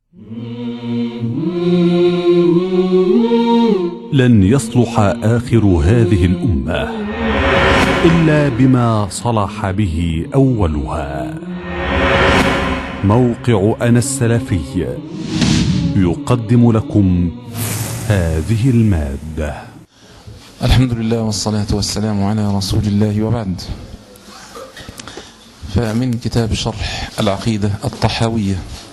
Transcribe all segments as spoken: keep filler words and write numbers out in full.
لن يصلح آخر هذه الأمة إلا بما صلح به أولها. موقع أنا السلفي يقدم لكم هذه المادة. الحمد لله والصلاة والسلام على رسول الله، وبعد. فمن كتاب شرح العقيدة الطحاوية،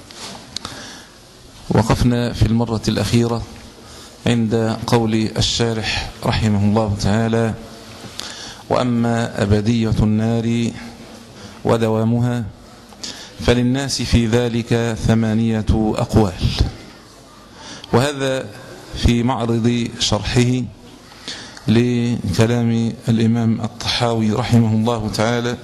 وقفنا في المرة الأخيرة عند قول الشارح رحمه الله تعالى: وأما أبدية النار ودوامها فللناس في ذلك ثمانية أقوال. وهذا في معرض شرحه لكلام الإمام الطحاوي رحمه الله تعالى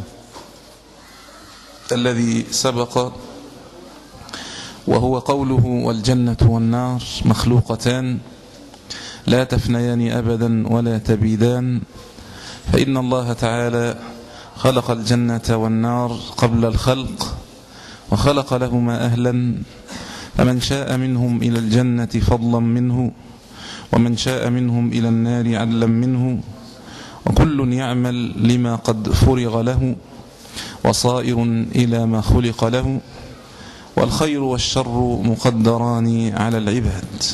الذي سبق، وهو قوله: والجنة والنار مخلوقتان لا تفنيان أبدا ولا تبيدان، فإن الله تعالى خلق الجنة والنار قبل الخلق، وخلق لهما أهلا، فمن شاء منهم إلى الجنة فضلا منه، ومن شاء منهم إلى النار عدلا منه، وكل يعمل لما قد فرغ له، وصائر إلى ما خلق له، والخير والشر مقدران على العباد.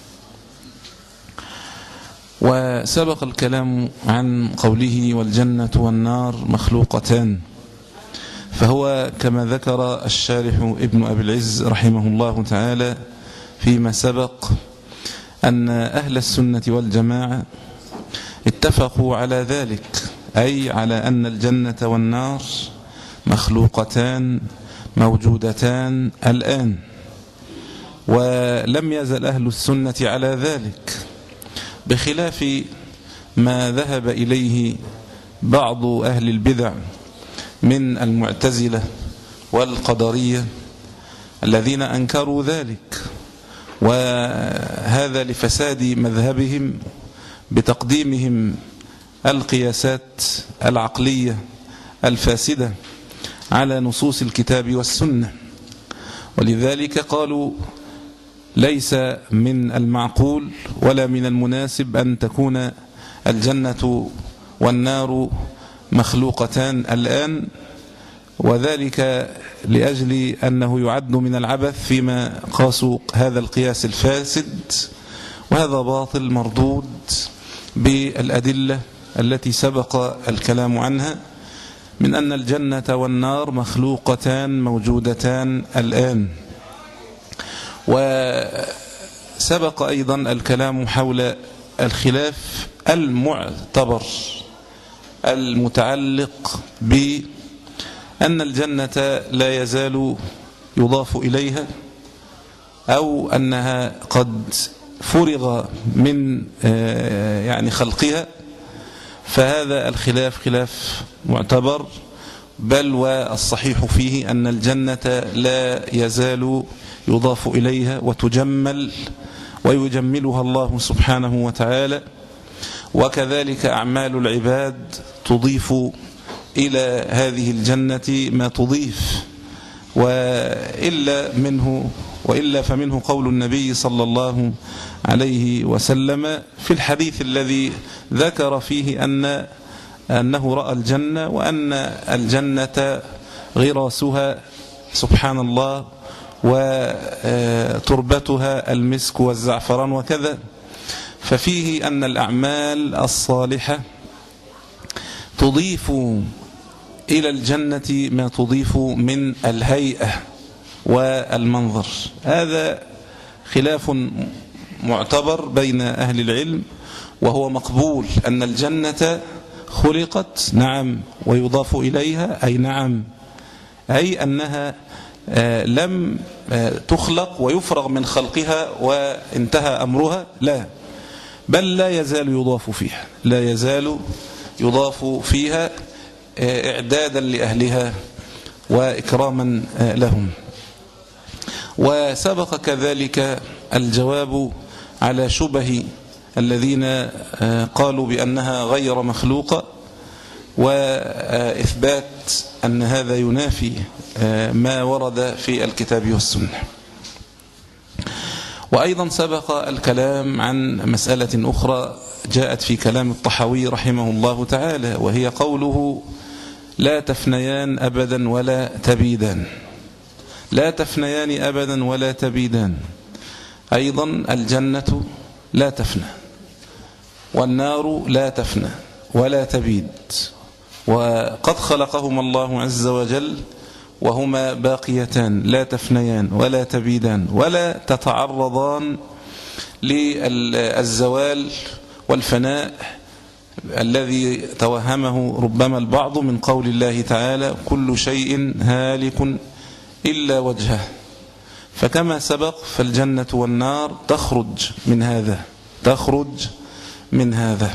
وسبق الكلام عن قوله: والجنة والنار مخلوقتان، فهو كما ذكر الشارح ابن أبي العز رحمه الله تعالى فيما سبق أن أهل السنة والجماعة اتفقوا على ذلك، أي على أن الجنة والنار مخلوقتان موجودتان الآن. ولم يزل أهل السنة على ذلك، بخلاف ما ذهب إليه بعض أهل البدع من المعتزلة والقدرية الذين أنكروا ذلك، وهذا لفساد مذهبهم بتقديمهم القياسات العقلية الفاسدة على نصوص الكتاب والسنة. ولذلك قالوا: ليس من المعقول ولا من المناسب أن تكون الجنة والنار مخلوقتان الآن، وذلك لأجل أنه يعد من العبث فيما قاسوا هذا القياس الفاسد، وهذا باطل مردود بالأدلة التي سبق الكلام عنها من أن الجنة والنار مخلوقتان موجودتان الآن. وسبق أيضا الكلام حول الخلاف المعتبر المتعلق بأن الجنة لا يزال يضاف إليها، أو أنها قد فرغ من يعني خلقها، فهذا الخلاف خلاف معتبر، بل والصحيح فيه أن الجنة لا يزال يضاف إليها وتجمل ويجملها الله سبحانه وتعالى، وكذلك أعمال العباد تضيف إلى هذه الجنة ما تضيف، وإلا منه وإلا فمنه قول النبي صلى الله عليه وسلم في الحديث الذي ذكر فيه أن أنه رأى الجنة، وأن الجنة غراسها سبحان الله وتربتها المسك والزعفران وكذا. ففيه أن الأعمال الصالحة تضيف إلى الجنة ما تضيف من الهيئة والمنظر. هذا خلاف معتبر بين أهل العلم، وهو مقبول أن الجنة خلقت نعم ويضاف إليها أي نعم، أي أنها لم تخلق ويفرغ من خلقها وانتهى أمرها، لا، بل لا يزال يضاف فيها، لا يزال يضاف فيها إعدادا لأهلها وإكراما لهم. وسبق كذلك الجواب على شبه الذين قالوا بأنها غير مخلوقة، وإثبات أن هذا ينافي ما ورد في الكتاب والسنة. وأيضا سبق الكلام عن مسألة أخرى جاءت في كلام الطحاوي رحمه الله تعالى، وهي قوله لا تفنيان أبدا ولا تبيدان. لا تفنيان أبدا ولا تبيدان، أيضا الجنة لا تفنى والنار لا تفنى ولا تبيد، وقد خلقهما الله عز وجل وهما باقيتان لا تفنيان ولا تبيدان ولا تتعرضان للزوال والفناء الذي توهمه ربما البعض من قول الله تعالى كل شيء هالك إلا وجهه. فكما سبق فالجنة والنار تخرج من هذا تخرج من هذا.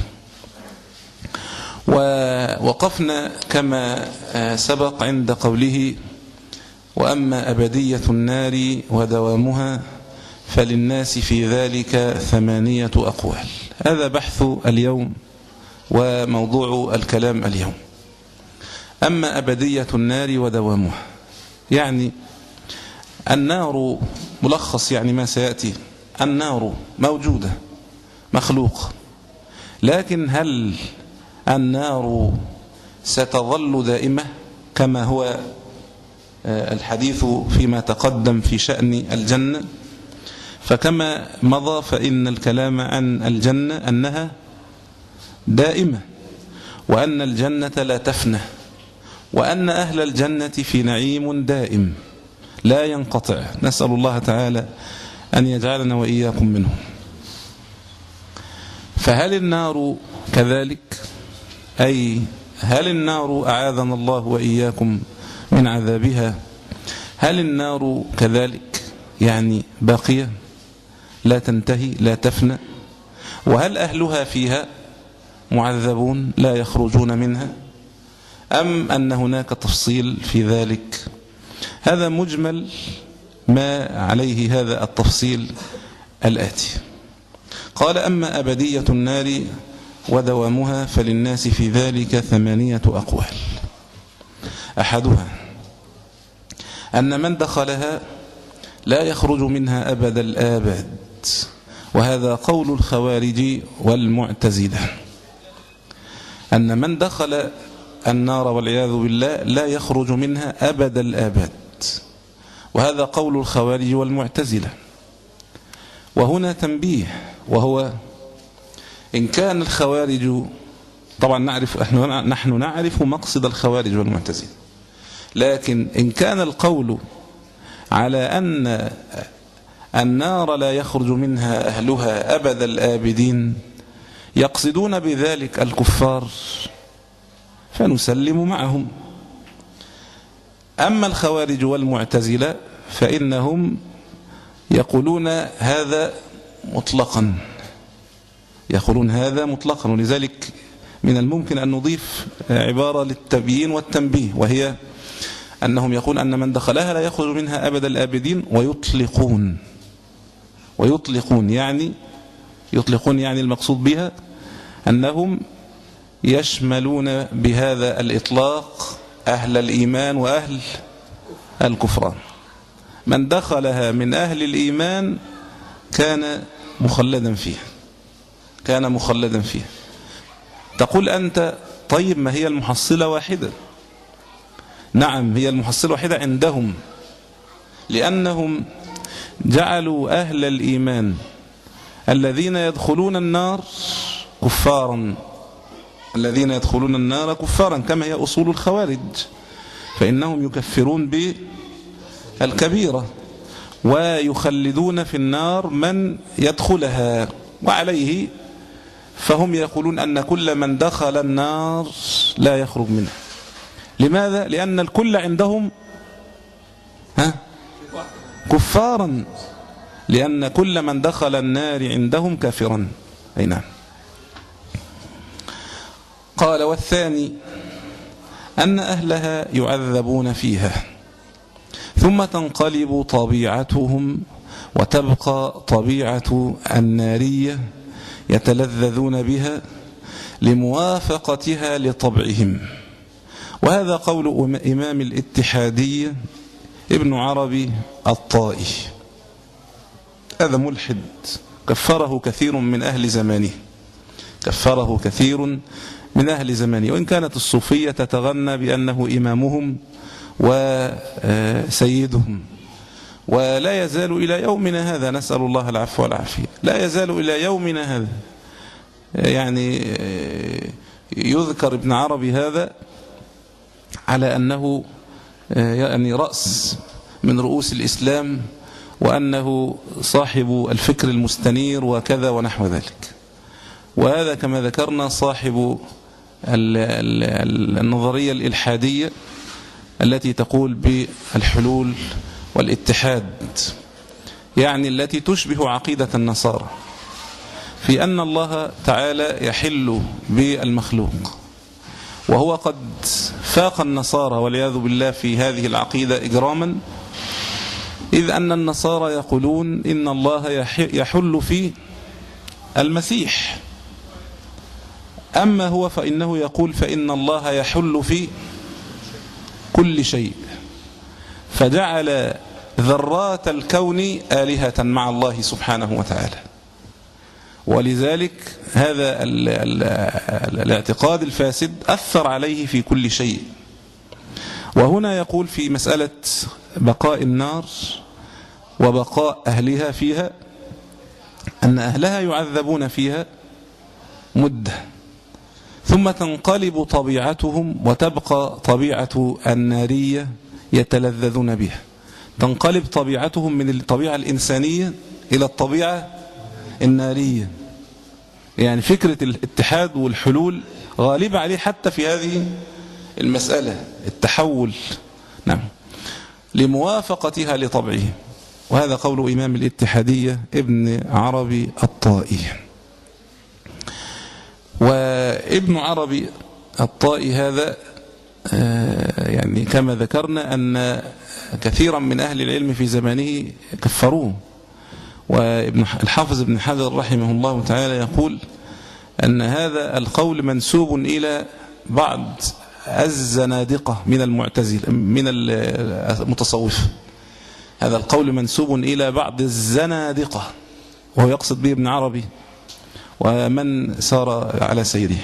ووقفنا كما سبق عند قوله وأما أبدية النار ودوامها فللناس في ذلك ثمانية أقوال. هذا بحث اليوم وموضوع الكلام اليوم. أما أبدية النار ودوامها، يعني النار ملخص يعني ما سيأتي. النار موجودة مخلوق، لكن هل النار ستظل دائمة كما هو الحديث فيما تقدم في شأن الجنة؟ فكما مضى فإن الكلام عن الجنة أنها دائمة، وأن الجنة لا تفنى، وأن أهل الجنة في نعيم دائم لا ينقطع. نسأل الله تعالى أن يجعلنا وإياكم منهم. فهل النار كذلك؟ أي هل النار أعاذنا الله وإياكم من عذابها؟ هل النار كذلك يعني باقية لا تنتهي لا تفنى؟ وهل أهلها فيها معذبون لا يخرجون منها، أم أن هناك تفصيل في ذلك؟ هذا مجمل ما عليه هذا التفصيل الآتي. قال أما أبدية النار ودوامها فللناس في ذلك ثمانية أقوال. أحدها أن من دخلها لا يخرج منها أبد الآباد، وهذا قول الخوارج والمعتزلة، أن من دخل النار والعياذ بالله لا يخرج منها أبد الآباد، وهذا قول الخوارج والمعتزلة. وهنا تنبيه، وهو إن كان الخوارج، طبعا نعرف نحن نعرف مقصد الخوارج والمعتزلة، لكن إن كان القول على أن النار لا يخرج منها أهلها أبد الآبدين يقصدون بذلك الكفار فنسلم معهم. أما الخوارج والمعتزلة فإنهم يقولون هذا مطلقا، يقولون هذا مطلقا. ولذلك من الممكن أن نضيف عبارة للتبيين والتنبيه، وهي أنهم يقول أن من دخلها لا يخرج منها أبد الآبدين، ويطلقون ويطلقون يعني يطلقون يعني المقصود بها أنهم يشملون بهذا الإطلاق أهل الإيمان وأهل الكفران. من دخلها من أهل الإيمان كان مخلدا فيها كان مخلدا فيها تقول أنت طيب ما هي المحصلة واحدة؟ نعم، هي المحصلة واحدة عندهم، لأنهم جعلوا أهل الإيمان الذين يدخلون النار كفارا الذين يدخلون النار كفارا كما هي أصول الخوارج، فإنهم يكفرون بالكبيرة ويخلدون في النار من يدخلها، وعليه فهم يقولون أن كل من دخل النار لا يخرج منها. لماذا؟ لأن الكل عندهم ها كفارا، لأن كل من دخل النار عندهم كافرا. أي نعم. قال والثاني أن أهلها يعذبون فيها ثم تنقلب طبيعتهم وتبقى طبيعة النارية يتلذذون بها لموافقتها لطبعهم. وهذا قول إمام الاتحادية ابن عربي الطائي. هذا ملحد كفره كثير من أهل زمانه، كفره كثير من أهل زمانه، وإن كانت الصوفية تتغنى بأنه إمامهم وسيدهم، ولا يزال إلى يومنا هذا، نسأل الله العفو والعافية، لا يزال إلى يومنا هذا. يعني يذكر ابن عربي هذا على أنه يعني رأس من رؤوس الإسلام، وأنه صاحب الفكر المستنير وكذا ونحو ذلك. وهذا كما ذكرنا صاحب النظرية الإلحادية التي تقول بالحلول والاتحاد، يعني التي تشبه عقيدة النصارى في أن الله تعالى يحل بالمخلوق، وهو قد فاق النصارى والعياذ بالله في هذه العقيدة إجراما، إذ أن النصارى يقولون إن الله يحل في المسيح، أما هو فإنه يقول فإن الله يحل في كل شيء، فجعل ذرات الكون آلهة مع الله سبحانه وتعالى. ولذلك هذا ال ال الاعتقاد الفاسد أثر عليه في كل شيء. وهنا يقول في مسألة بقاء النار وبقاء أهلها فيها أن أهلها يعذبون فيها مدة، ثم تنقلب طبيعتهم وتبقى طبيعة النارية يتلذذون بها، تنقلب طبيعتهم من الطبيعة الإنسانية إلى الطبيعة النارية. يعني فكرة الاتحاد والحلول غالبة عليه حتى في هذه المسألة، التحول نعم لموافقتها لطبعه. وهذا قول إمام الاتحادية ابن عربي الطائي. وابن عربي الطائي هذا يعني كما ذكرنا أن كثيرا من أهل العلم في زمانه كفروه. وابن الحافظ ابن حجر رحمه الله تعالى يقول أن هذا القول منسوب إلى بعض الزنادقة من المعتزلة من المتصوفة، هذا القول منسوب إلى بعض الزنادقة، وهو يقصد به ابن عربي ومن سار على سيره.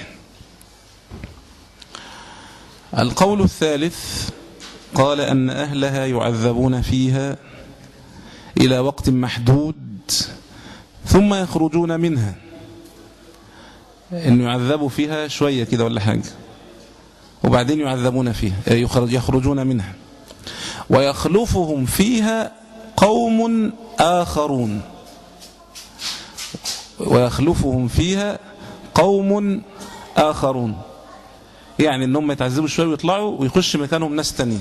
القول الثالث قال أن أهلها يعذبون فيها إلى وقت محدود ثم يخرجون منها، إن يعذبوا فيها شوية كده ولا حاجة وبعدين يعذبون فيها يخرجون منها، ويخلفهم فيها قوم آخرون ويخلفهم فيها قوم آخرون يعني إنهم يتعذبوا شوية ويطلعوا ويخش مكانهم ناس تانيين.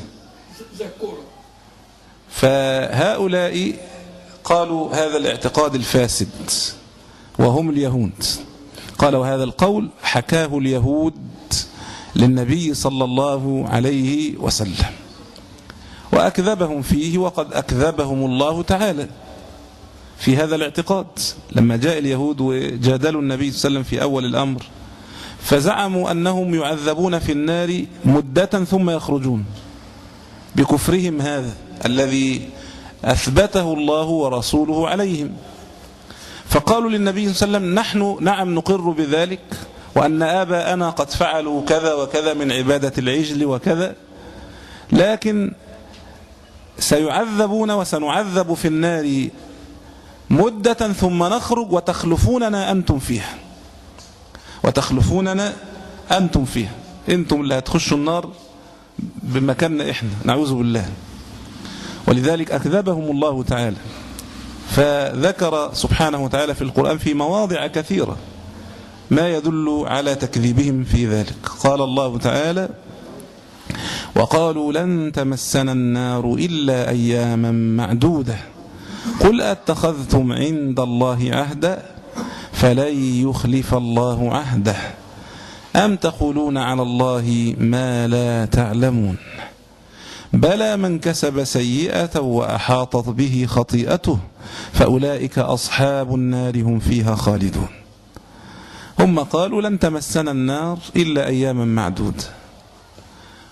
فهؤلاء قالوا هذا الاعتقاد الفاسد وهم اليهود. قال وهذا القول حكاه اليهود للنبي صلى الله عليه وسلم وأكذبهم فيه، وقد أكذبهم الله تعالى في هذا الاعتقاد. لما جاء اليهود وجادلوا النبي صلى الله عليه وسلم في أول الأمر فزعموا أنهم يعذبون في النار مدة ثم يخرجون بكفرهم هذا الذي أثبته الله ورسوله عليهم. فقالوا للنبي صلى الله عليه وسلم نحن نعم نقر بذلك، وأن آباءنا قد فعلوا كذا وكذا من عبادة العجل وكذا، لكن سيعذبون وسنعذب في النار مدة ثم نخرج وتخلفوننا أنتم فيها وتخلفوننا أنتم فيها أنتم اللي هتخشوا النار بمكاننا إحنا، نعوذ بالله. ولذلك أكذبهم الله تعالى. فذكر سبحانه وتعالى في القرآن في مواضع كثيرة ما يدل على تكذيبهم في ذلك. قال الله تعالى وقالوا لن تمسنا النار إلا أياما معدودة قل أتخذتم عند الله عهدا فلن يخلف الله عهده أم تقولون على الله ما لا تعلمون بلى من كسب سيئة وأحاطت به خطيئته فأولئك أصحاب النار هم فيها خالدون. هم قالوا لن تمسنا النار إلا أياما معدودة.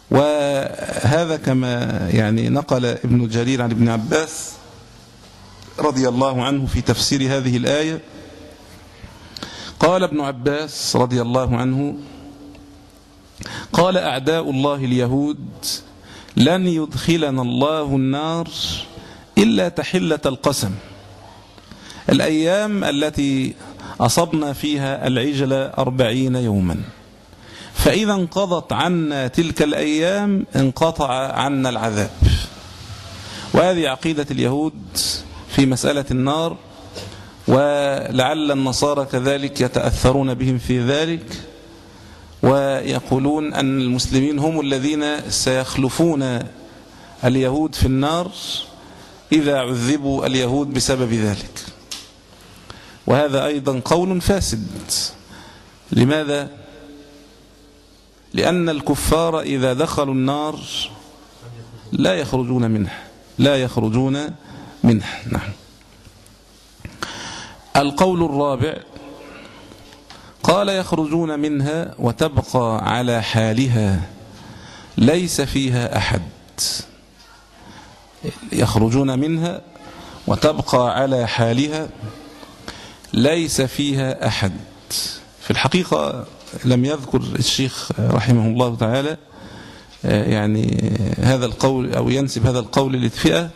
وهذا كما يعني نقل ابن جرير عن ابن عباس رضي الله عنه في تفسير هذه الآية قال ابن عباس رضي الله عنه قال أعداء الله اليهود لن يدخلنا الله النار إلا تحلة القسم، الأيام التي أصبنا فيها العجل أربعين يوما، فإذا انقضت عنا تلك الأيام انقطع عنا العذاب. وهذه عقيدة اليهود في مسألة النار، ولعل النصارى كذلك يتأثرون بهم في ذلك، ويقولون أن المسلمين هم الذين سيخلفون اليهود في النار إذا عذبوا اليهود بسبب ذلك. وهذا أيضا قول فاسد. لماذا؟ لأن الكفار إذا دخلوا النار لا يخرجون منها لا يخرجون منها نعم. القول الرابع قال يخرجون منها وتبقى على حالها ليس فيها أحد. يخرجون منها وتبقى على حالها ليس فيها أحد. في الحقيقة لم يذكر الشيخ رحمه الله تعالى يعني هذا القول أو ينسب هذا القول للفئة،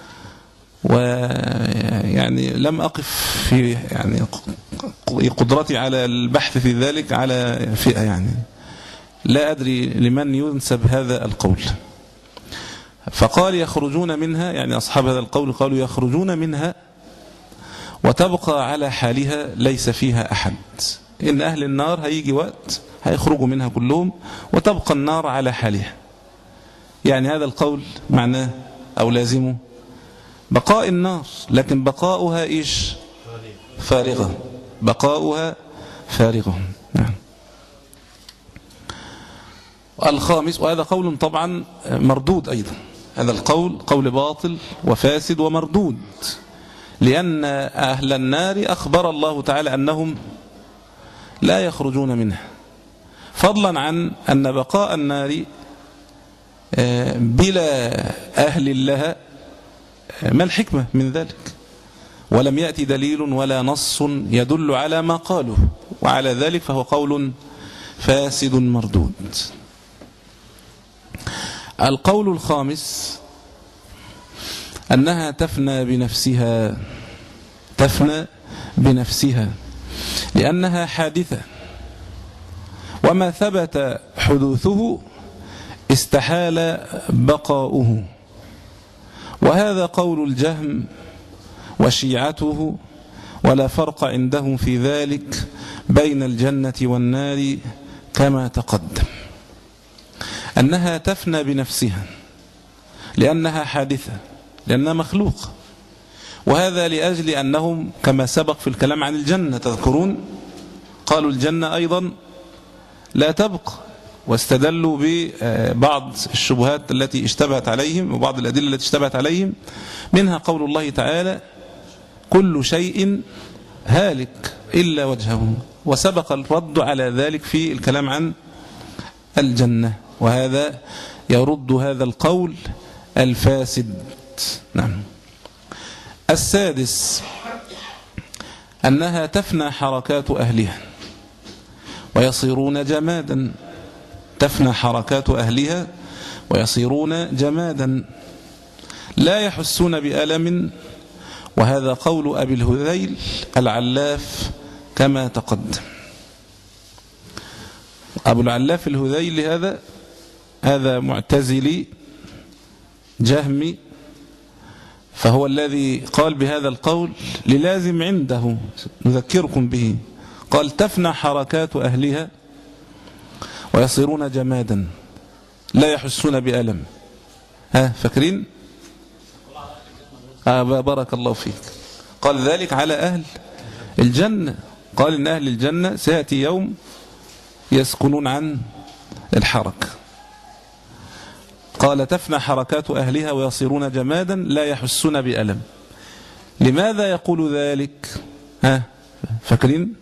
ويعني لم أقف في يعني قدرتي على البحث في ذلك على فئة، يعني لا أدري لمن ينسب هذا القول. فقال يخرجون منها، يعني أصحاب هذا القول قالوا يخرجون منها وتبقى على حالها ليس فيها أحد. إن أهل النار هيجي وقت هيخرجوا منها كلهم وتبقى النار على حالها. يعني هذا القول معناه أو لازمه بقاء النار، لكن بقاؤها إيش؟ فارغة. بقاؤها فارغة نعم. الخامس، وهذا قول طبعا مردود أيضا، هذا القول قول باطل وفاسد ومردود، لأن أهل النار أخبر الله تعالى أنهم لا يخرجون منها، فضلا عن أن بقاء النار بلا أهل لها ما الحكمة من ذلك؟ ولم يأتي دليل ولا نص يدل على ما قالوا، وعلى ذلك فهو قول فاسد مردود. القول الخامس أنها تفنى بنفسها تفنى بنفسها لأنها حادثة، وما ثبت حدوثه استحال بقاؤه. وهذا قول الجهم وشيعته، ولا فرق عندهم في ذلك بين الجنة والنار كما تقدم. أنها تفنى بنفسها لأنها حادثة، لأنها مخلوقة. وهذا لأجل أنهم كما سبق في الكلام عن الجنة تذكرون قالوا الجنة أيضا لا تبقى، واستدلوا ببعض الشبهات التي اشتبهت عليهم وبعض الأدلة التي اشتبهت عليهم، منها قول الله تعالى كل شيء هالك إلا وجهه، وسبق الرد على ذلك في الكلام عن الجنة، وهذا يرد هذا القول الفاسد نعم. السادس أنها تفنى حركات أهلها ويصيرون جمادا. تفنى حركات أهلها ويصيرون جمادا لا يحسون بألم، وهذا قول أبي الهذيل العلاف كما تقدم. أبو العلاف الهذيل هذا هذا معتزلي جهمي، فهو الذي قال بهذا القول للازم عنده نذكركم به. قال تفنى حركات أهلها ويصيرون جمادا لا يحسون بألم. ها فاكرين؟ آه بارك الله فيك. قال ذلك على أهل الجنة، قال إن أهل الجنة سيأتي يوم يسكنون عن الحركة. قال تفنى حركات أهلها ويصيرون جمادا لا يحسون بألم. لماذا يقول ذلك؟ ها فاكرين؟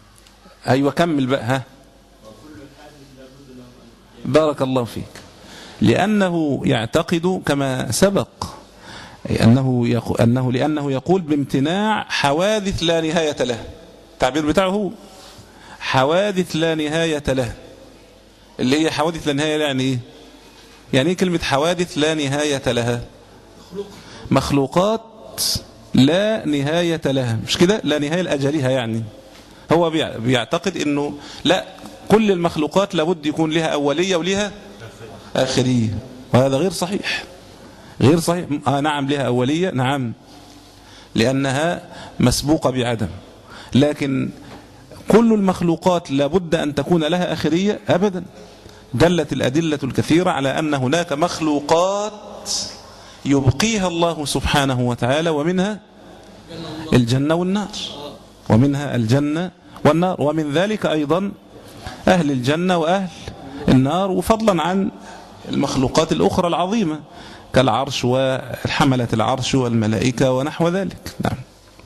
أيوة كمل بقى. ها بارك الله فيك. لأنه يعتقد كما سبق أنه يقول أنه لأنه يقول بامتناع حوادث لا نهاية له. التعبير بتاعه هو حوادث لا نهاية له، اللي هي حوادث لا نهاية يعني إيه؟ يعني إيه كلمة حوادث لا نهاية لها؟ مخلوقات لا نهاية لها، مش كده؟ لا نهاية لأجلها. يعني هو بيعتقد إنه لا، كل المخلوقات لابد يكون لها أولية ولها آخرية، وهذا غير صحيح. غير صحيح. آه نعم لها أولية، نعم، لأنها مسبوقة بعدم، لكن كل المخلوقات لابد أن تكون لها آخرية؟ أبدا. دلت الأدلة الكثيرة على أن هناك مخلوقات يبقيها الله سبحانه وتعالى، ومنها الجنة والنار، ومنها الجنة والنار، ومن ذلك أيضا أهل الجنة وأهل النار، وفضلا عن المخلوقات الأخرى العظيمة كالعرش والحملة العرش والملائكة ونحو ذلك. نعم.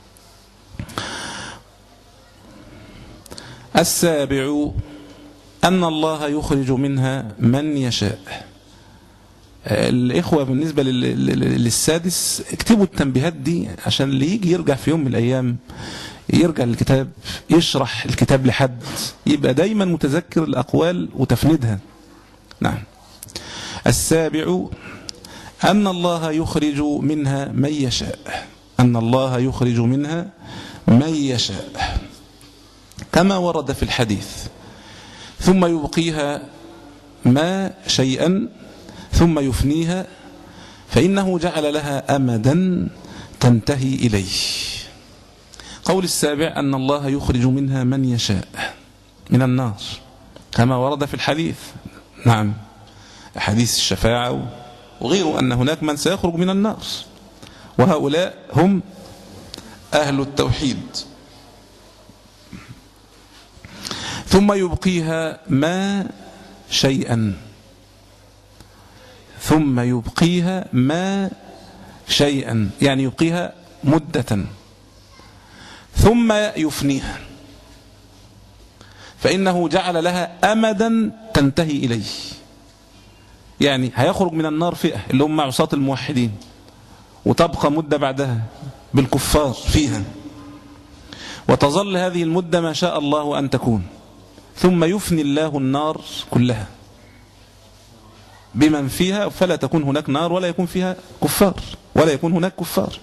السابع أن الله يخرج منها من يشاء. الإخوة بالنسبة للسادس اكتبوا التنبيهات دي عشان اللي يجي يرجع في يوم من الأيام يرجع للكتاب يشرح الكتاب لحد يبقى دايما متذكر الأقوال وتفندها. نعم. السابع أن الله يخرج منها من يشاء. أن الله يخرج منها من يشاء كما ورد في الحديث، ثم يبقيها ما شيئا ثم يفنيها، فإنه جعل لها أمدا تنتهي إليه. قول السابع أن الله يخرج منها من يشاء من النار كما ورد في الحديث. نعم، حديث الشفاعة وغيره، أن هناك من سيخرج من النار، وهؤلاء هم أهل التوحيد. ثم يبقيها ما شيئا ثم يبقيها ما شيئا يعني يبقيها مدة، ثم يفنيها، فإنه جعل لها أمدا تنتهي إليه. يعني هيخرج من النار فئة اللي هم عصاة الموحدين، وتبقى مدة بعدها بالكفار فيها، وتظل هذه المدة ما شاء الله أن تكون، ثم يفني الله النار كلها بمن فيها، فلا تكون هناك نار ولا يكون فيها كفار ولا يكون هناك كفار.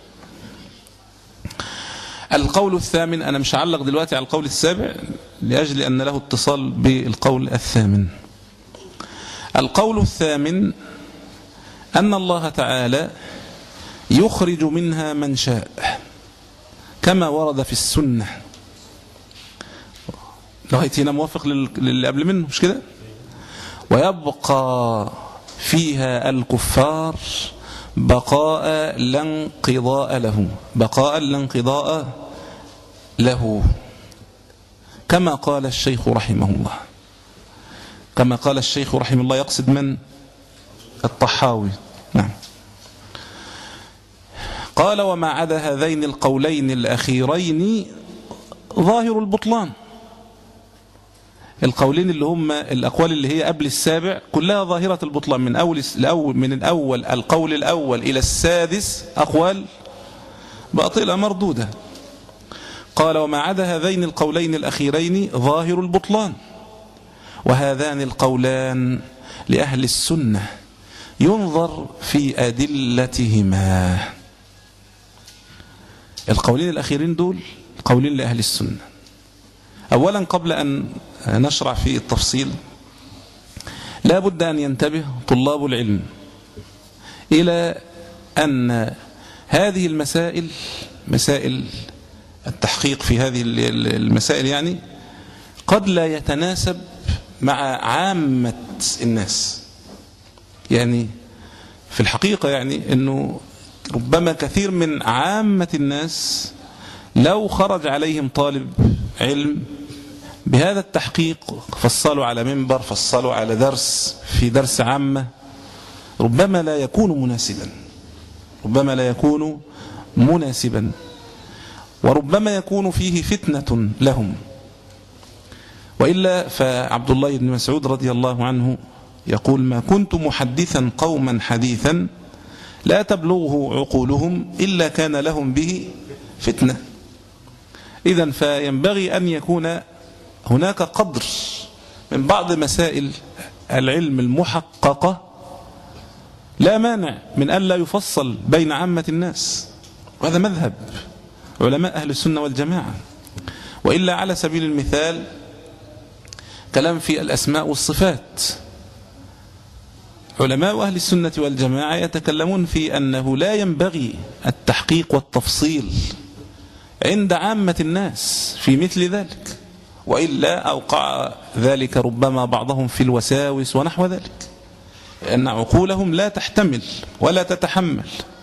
القول الثامن، أنا مش هعلق دلوقتي على القول السابع لأجل أن له اتصال بالقول الثامن. القول الثامن أن الله تعالى يخرج منها من شاء كما ورد في السنة. لغاية موافق للي قبل منه، مش كده؟ ويبقى فيها الكفار بقاء لا انقضاء له، بقاء لا انقضاء له، كما قال الشيخ رحمه الله. كما قال الشيخ رحمه الله، يقصد من؟ الطحاوي. نعم. قال: وما عدا هذين القولين الأخيرين ظاهر البطلان. القولين اللي هم الأقوال اللي هي قبل السابع كلها ظاهرة البطلان، من أول من الأول القول الأول إلى السادس أقوال باطلة مردودة. قال: وما عدا هذين القولين الأخيرين ظاهر البطلان، وهذان القولان لأهل السنة ينظر في أدلتهما. القولين الأخيرين دول قولين لأهل السنة. أولا، قبل أن نشرع في التفصيل، لا بد أن ينتبه طلاب العلم إلى أن هذه المسائل، مسائل التحقيق في هذه المسائل، يعني قد لا يتناسب مع عامة الناس. يعني في الحقيقة يعني أنه ربما كثير من عامة الناس لو خرج عليهم طالب علم بهذا التحقيق، فصلوا على منبر، فصلوا على درس في درس عامة، ربما لا يكون مناسبا، ربما لا يكون مناسبا وربما يكون فيه فتنة لهم. وإلا فعبد الله بن مسعود رضي الله عنه يقول: ما كنت محدثا قوما حديثا لا تبلغه عقولهم إلا كان لهم به فتنة. إذن فينبغي أن يكون هناك قدر من بعض مسائل العلم المحققة لا مانع من أن لا يفصل بين عامة الناس، وهذا مذهب علماء أهل السنة والجماعة. وإلا على سبيل المثال كلام في الأسماء والصفات، علماء أهل السنة والجماعة يتكلمون في أنه لا ينبغي التحقيق والتفصيل عند عامة الناس في مثل ذلك، وإلا أوقع ذلك ربما بعضهم في الوساوس ونحو ذلك، لأن عقولهم لا تحتمل ولا تتحمل.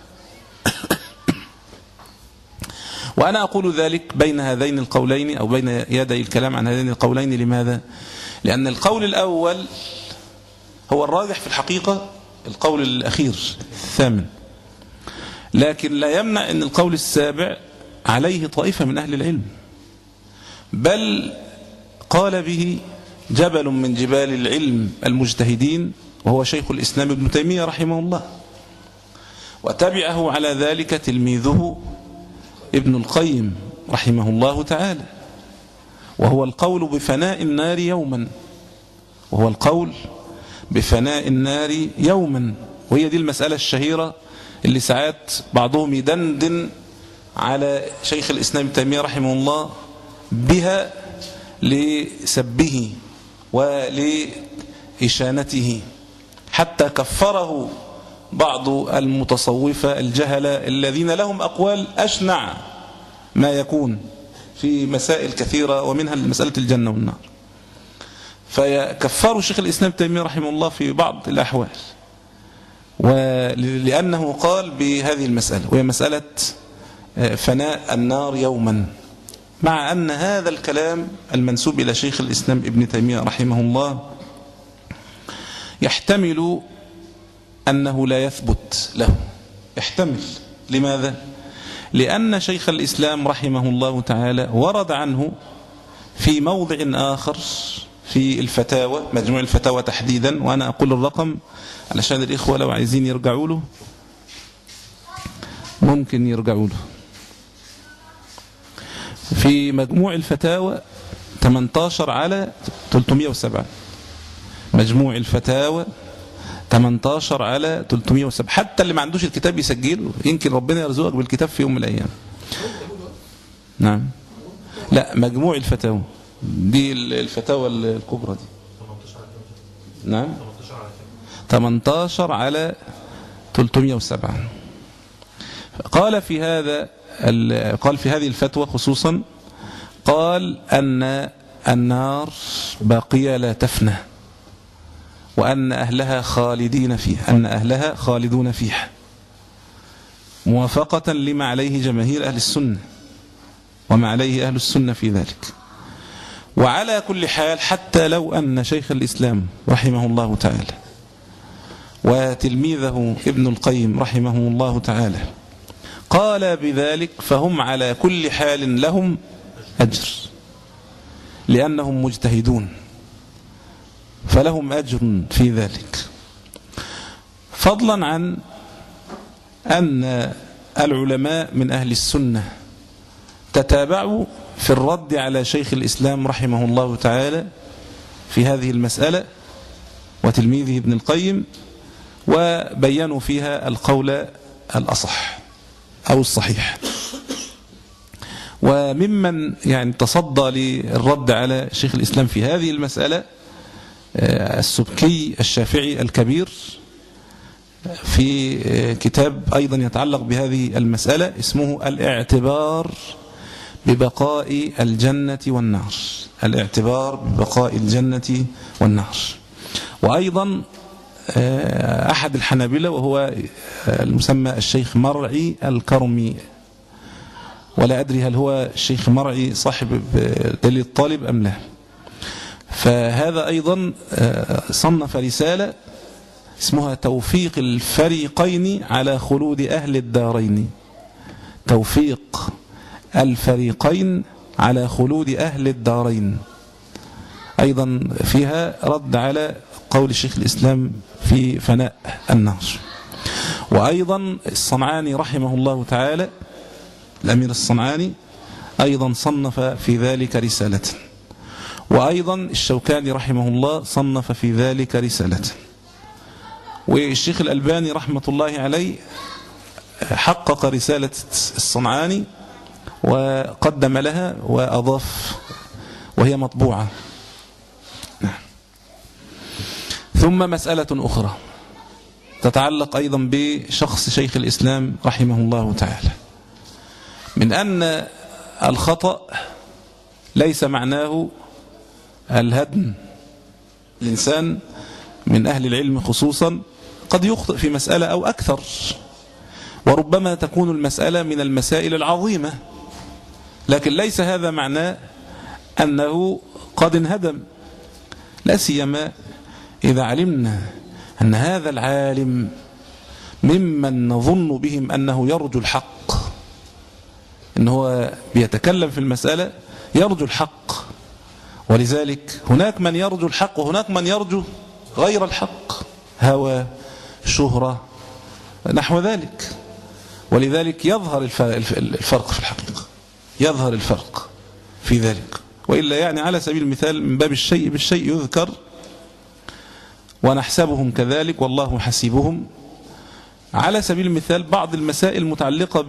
وأنا أقول ذلك بين هذين القولين أو بين يدي الكلام عن هذين القولين. لماذا؟ لأن القول الأول هو الراجح في الحقيقة، القول الأخير الثامن، لكن لا يمنع أن القول السابع عليه طائفة من أهل العلم، بل قال به جبل من جبال العلم المجتهدين وهو شيخ الإسلام ابن تيمية رحمه الله، وتبعه على ذلك تلميذه ابن القيم رحمه الله تعالى، وهو القول بفناء النار يوما وهو القول بفناء النار يوما وهي دي المسألة الشهيرة اللي ساعات بعضهم يدندن على شيخ الإسلام ابن تيمية رحمه الله بها لسبه ولإشانته، حتى كفره بعض المتصوفة الجهلة الذين لهم أقوال أشنع ما يكون في مسائل كثيرة، ومنها مسألة الجنة والنار. فيكفروا شيخ الإسلام ابن تيمية رحمه الله في بعض الأحوال، ولأنه قال بهذه المسألة وهي مسألة فناء النار يوما، مع أن هذا الكلام المنسوب إلى شيخ الإسلام ابن تيمية رحمه الله يحتمل أنه لا يثبت له، يحتمل. لماذا؟ لأن شيخ الإسلام رحمه الله تعالى ورد عنه في موضع آخر في الفتاوى، مجموع الفتاوى تحديدا، وأنا أقول الرقم علشان الإخوة لو عايزين يرجعوا له ممكن يرجعوا له. في مجموع الفتاوى ثمانية عشر على ثلاثمائة وسبعة، مجموع الفتاوى ثمانية عشر على ثلاثمائة وسبعة. حتى اللي ما عندوش الكتاب يسجله، يمكن ربنا يرزقك بالكتاب في يوم من الأيام. نعم، لا، مجموع الفتاوى دي الفتاوى الكبرى دي. نعم، ثمانية عشر على ثلاثمائة وسبعة. قال في هذا قال في هذه الفتوى خصوصا، قال أن النار باقية لا تفنى، وأن أهلها خالدين فيها، أن أهلها خالدون فيها، موافقة لما عليه جماهير أهل السنة وما عليه أهل السنة في ذلك. وعلى كل حال، حتى لو أن شيخ الإسلام رحمه الله تعالى وتلميذه ابن القيم رحمه الله تعالى قال بذلك، فهم على كل حال لهم أجر، لأنهم مجتهدون فلهم أجر في ذلك، فضلا عن أن العلماء من أهل السنة تتابعوا في الرد على شيخ الإسلام رحمه الله تعالى في هذه المسألة وتلميذه ابن القيم، وبينوا فيها القول الأصح أو الصحيح. وممن يعني تصدى للرد على شيخ الإسلام في هذه المسألة السبكي الشافعي الكبير، في كتاب أيضا يتعلق بهذه المسألة اسمه الاعتبار ببقاء الجنة والنار، الاعتبار ببقاء الجنة والنار. وأيضا أحد الحنابلة وهو المسمى الشيخ مرعي الكرمي، ولا أدري هل هو الشيخ مرعي صاحب دليل الطالب أم لا. فهذا أيضا صنف رسالة اسمها توفيق الفريقين على خلود أهل الدارين، توفيق الفريقين على خلود أهل الدارين، أيضا فيها رد على قول الشيخ الإسلام في فناء النار. وأيضا الصنعاني رحمه الله تعالى، الأمير الصنعاني أيضا صنف في ذلك رسالة، وأيضا الشوكاني رحمه الله صنف في ذلك رسالة، والشيخ الألباني رحمة الله عليه حقق رسالة الصنعاني وقدم لها وأضاف، وهي مطبوعة. ثم مسألة أخرى تتعلق أيضا بشخص شيخ الإسلام رحمه الله تعالى، من أن الخطأ ليس معناه الهدم. الإنسان من أهل العلم خصوصا قد يخطئ في مسألة أو أكثر، وربما تكون المسألة من المسائل العظيمة، لكن ليس هذا معناه أنه قد انهدم، لا سيما إذا علمنا أن هذا العالم ممن نظن بهم أنه يرجو الحق، إن هو بيتكلم في المسألة يرجو الحق، ولذلك هناك من يرجو الحق وهناك من يرجو غير الحق، هوى، شهرة، نحو ذلك. ولذلك يظهر الفرق في الحقيقة، يظهر الفرق في ذلك. وإلا يعني على سبيل المثال من باب الشيء بالشيء يذكر، ونحسبهم كذلك والله حسيبهم. على سبيل المثال بعض المسائل المتعلقة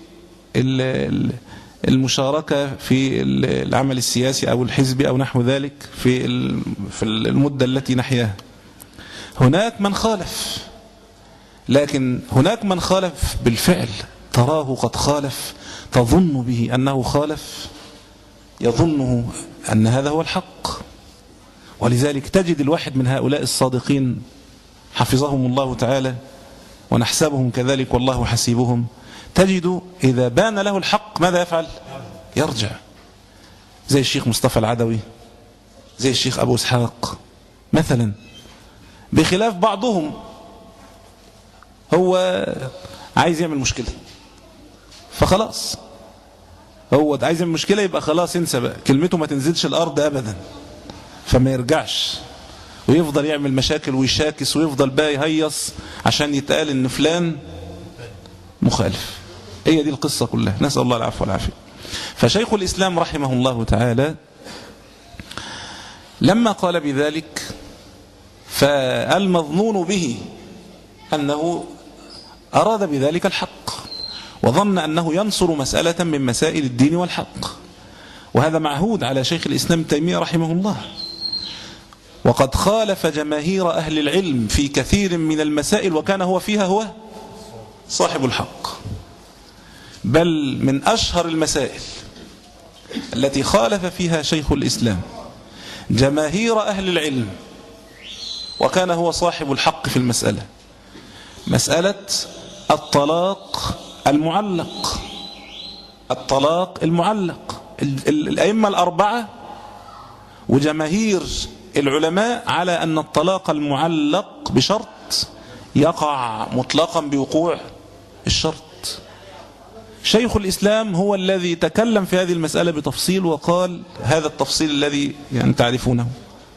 بالمشاركة في العمل السياسي أو الحزبي أو نحو ذلك في في المدة التي نحياها، هناك من خالف، لكن هناك من خالف بالفعل، تراه قد خالف، تظن به أنه خالف، يظنه أن هذا هو الحق. ولذلك تجد الواحد من هؤلاء الصادقين حفظهم الله تعالى ونحسبهم كذلك والله حسيبهم، تجد إذا بان له الحق ماذا يفعل؟ يرجع، زي الشيخ مصطفى العدوي، زي الشيخ أبو إسحاق مثلا، بخلاف بعضهم هو عايز يعمل مشكلة فخلاص، هو عايز يعمل مشكلة يبقى خلاص انسى بقى، كلمته ما تنزلش الأرض أبدا، فما يرجعش ويفضل يعمل مشاكل ويشاكس ويفضل بقى يهيص عشان يتقال ان فلان مخالف. هي دي القصة كلها، نسأل الله العفو والعافية. فشيخ الإسلام رحمه الله تعالى لما قال بذلك فالمظنون به أنه أراد بذلك الحق، وظن أنه ينصر مسألة من مسائل الدين والحق، وهذا معهود على شيخ الإسلام تيمية رحمه الله، وقد خالف جماهير أهل العلم في كثير من المسائل، وكان هو فيها هو صاحب الحق. بل من أشهر المسائل التي خالف فيها شيخ الإسلام جماهير أهل العلم وكان هو صاحب الحق في المسألة، مسألة الطلاق المعلق. الطلاق المعلق، الأئمة الأربعة وجماهير العلماء على أن الطلاق المعلق بشرط يقع مطلقا بوقوع الشرط. شيخ الإسلام هو الذي تكلم في هذه المسألة بتفصيل، وقال هذا التفصيل الذي يعني تعرفونه.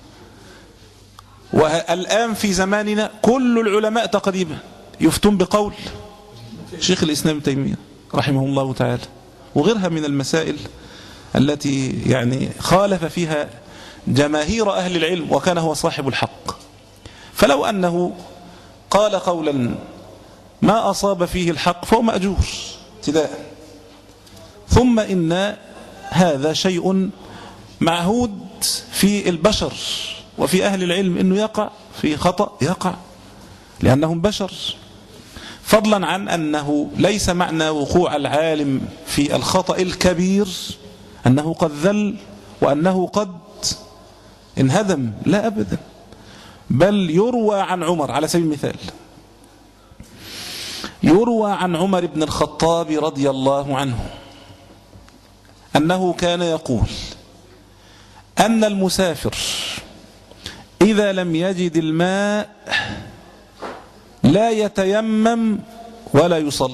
والآن في زماننا كل العلماء تقريبا يفتون بقول شيخ الإسلام تيمية رحمه الله تعالى، وغيرها من المسائل التي يعني خالف فيها جماهير أهل العلم وكان هو صاحب الحق. فلو أنه قال قولا ما أصاب فيه الحق فهو مأجور ابتداء، ثم إن هذا شيء معهود في البشر وفي أهل العلم، إنه يقع في خطأ، يقع لأنهم بشر، فضلا عن أنه ليس معنى وقوع العالم في الخطأ الكبير أنه قد ذل وأنه قد انهدم، لا أبدا. بل يروى عن عمر على سبيل المثال، يروى عن عمر بن الخطاب رضي الله عنه أنه كان يقول أن المسافر إذا لم يجد الماء لا يتيمم ولا يصلي.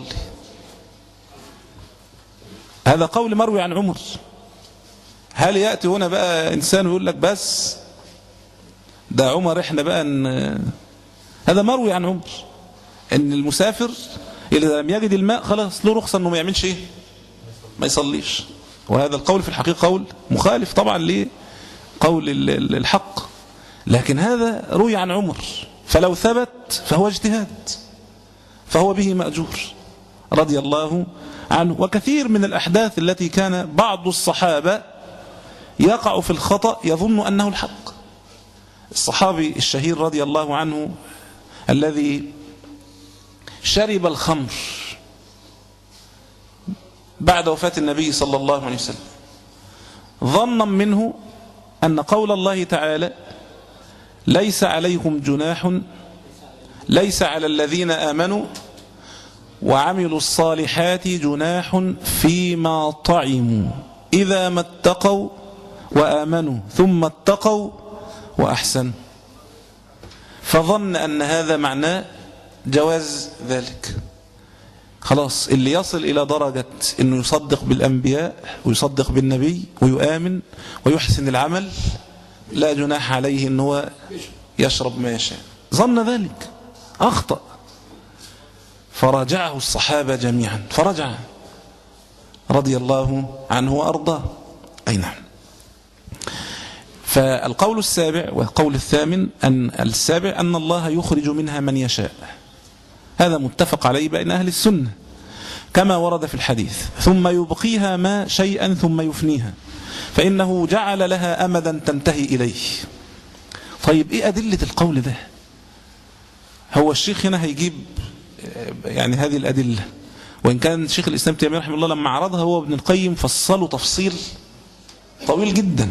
هذا قول مروي عن عمر. هل يأتي هنا بقى إنسان ويقول لك بس ده عمر احنا بقى ان هذا مروي عن عمر ان المسافر إذا لم يجد الماء خلاص له رخصة انه ما يعملش ايه، ما يصليش. وهذا القول في الحقيقة قول مخالف طبعا لقول الحق، لكن هذا روي عن عمر، فلو ثبت فهو اجتهاد، فهو به مأجور رضي الله عنه. وكثير من الأحداث التي كان بعض الصحابة يقع في الخطأ يظن أنه الحق. الصحابي الشهير رضي الله عنه الذي شرب الخمر بعد وفاة النبي صلى الله عليه وسلم ظنا منه أن قول الله تعالى ليس عليكم جناح ليس على الذين آمنوا وعملوا الصالحات جناح فيما طعموا إذا ما اتقوا وآمنوا ثم اتقوا وأحسنوا، فظن أن هذا معناه جواز ذلك. خلاص اللي يصل إلى درجة أنه يصدق بالأنبياء ويصدق بالنبي ويؤمن ويحسن العمل لا جناح عليه أنه يشرب ما يشاء، ظن ذلك أخطأ، فراجعه الصحابة جميعا فرجع رضي الله عنه وأرضاه. أي نعم. فالقول السابع والقول الثامن أن السابع أن الله يخرج منها من يشاء، هذا متفق عليه بين أهل السنة كما ورد في الحديث، ثم يبقيها ما شيئا ثم يفنيها فإنه جعل لها أمدا تنتهي إليه. طيب إيه أدلة القول ده؟ هو الشيخ هنا هيجيب يعني هذه الأدلة، وإن كان شيخ الإسلام تيمية رحمه الله لما عرضها هو ابن القيم فصله تفصيل طويل جدا.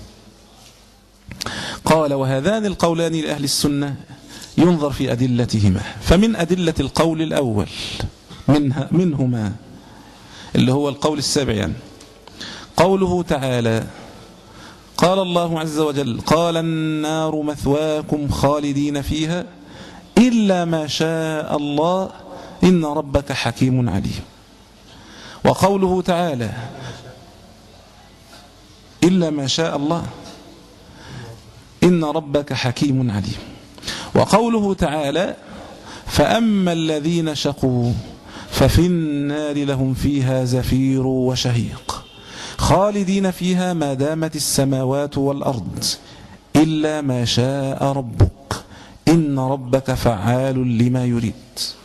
قال وهذان القولان لأهل السنة ينظر في أدلتهما، فمن أدلة القول الأول منها منهما اللي هو القول السابع يعني قوله تعالى قال الله عز وجل قال النار مثواكم خالدين فيها إلا ما شاء الله إن ربك حكيم عليم. وقوله تعالى إلا ما شاء الله إن ربك حكيم عليم. وقوله تعالى فأما الذين شقوا ففي النار لهم فيها زفير وشهيق خالدين فيها ما دامت السماوات والأرض إلا ما شاء ربك إن ربك فعال لما يريد.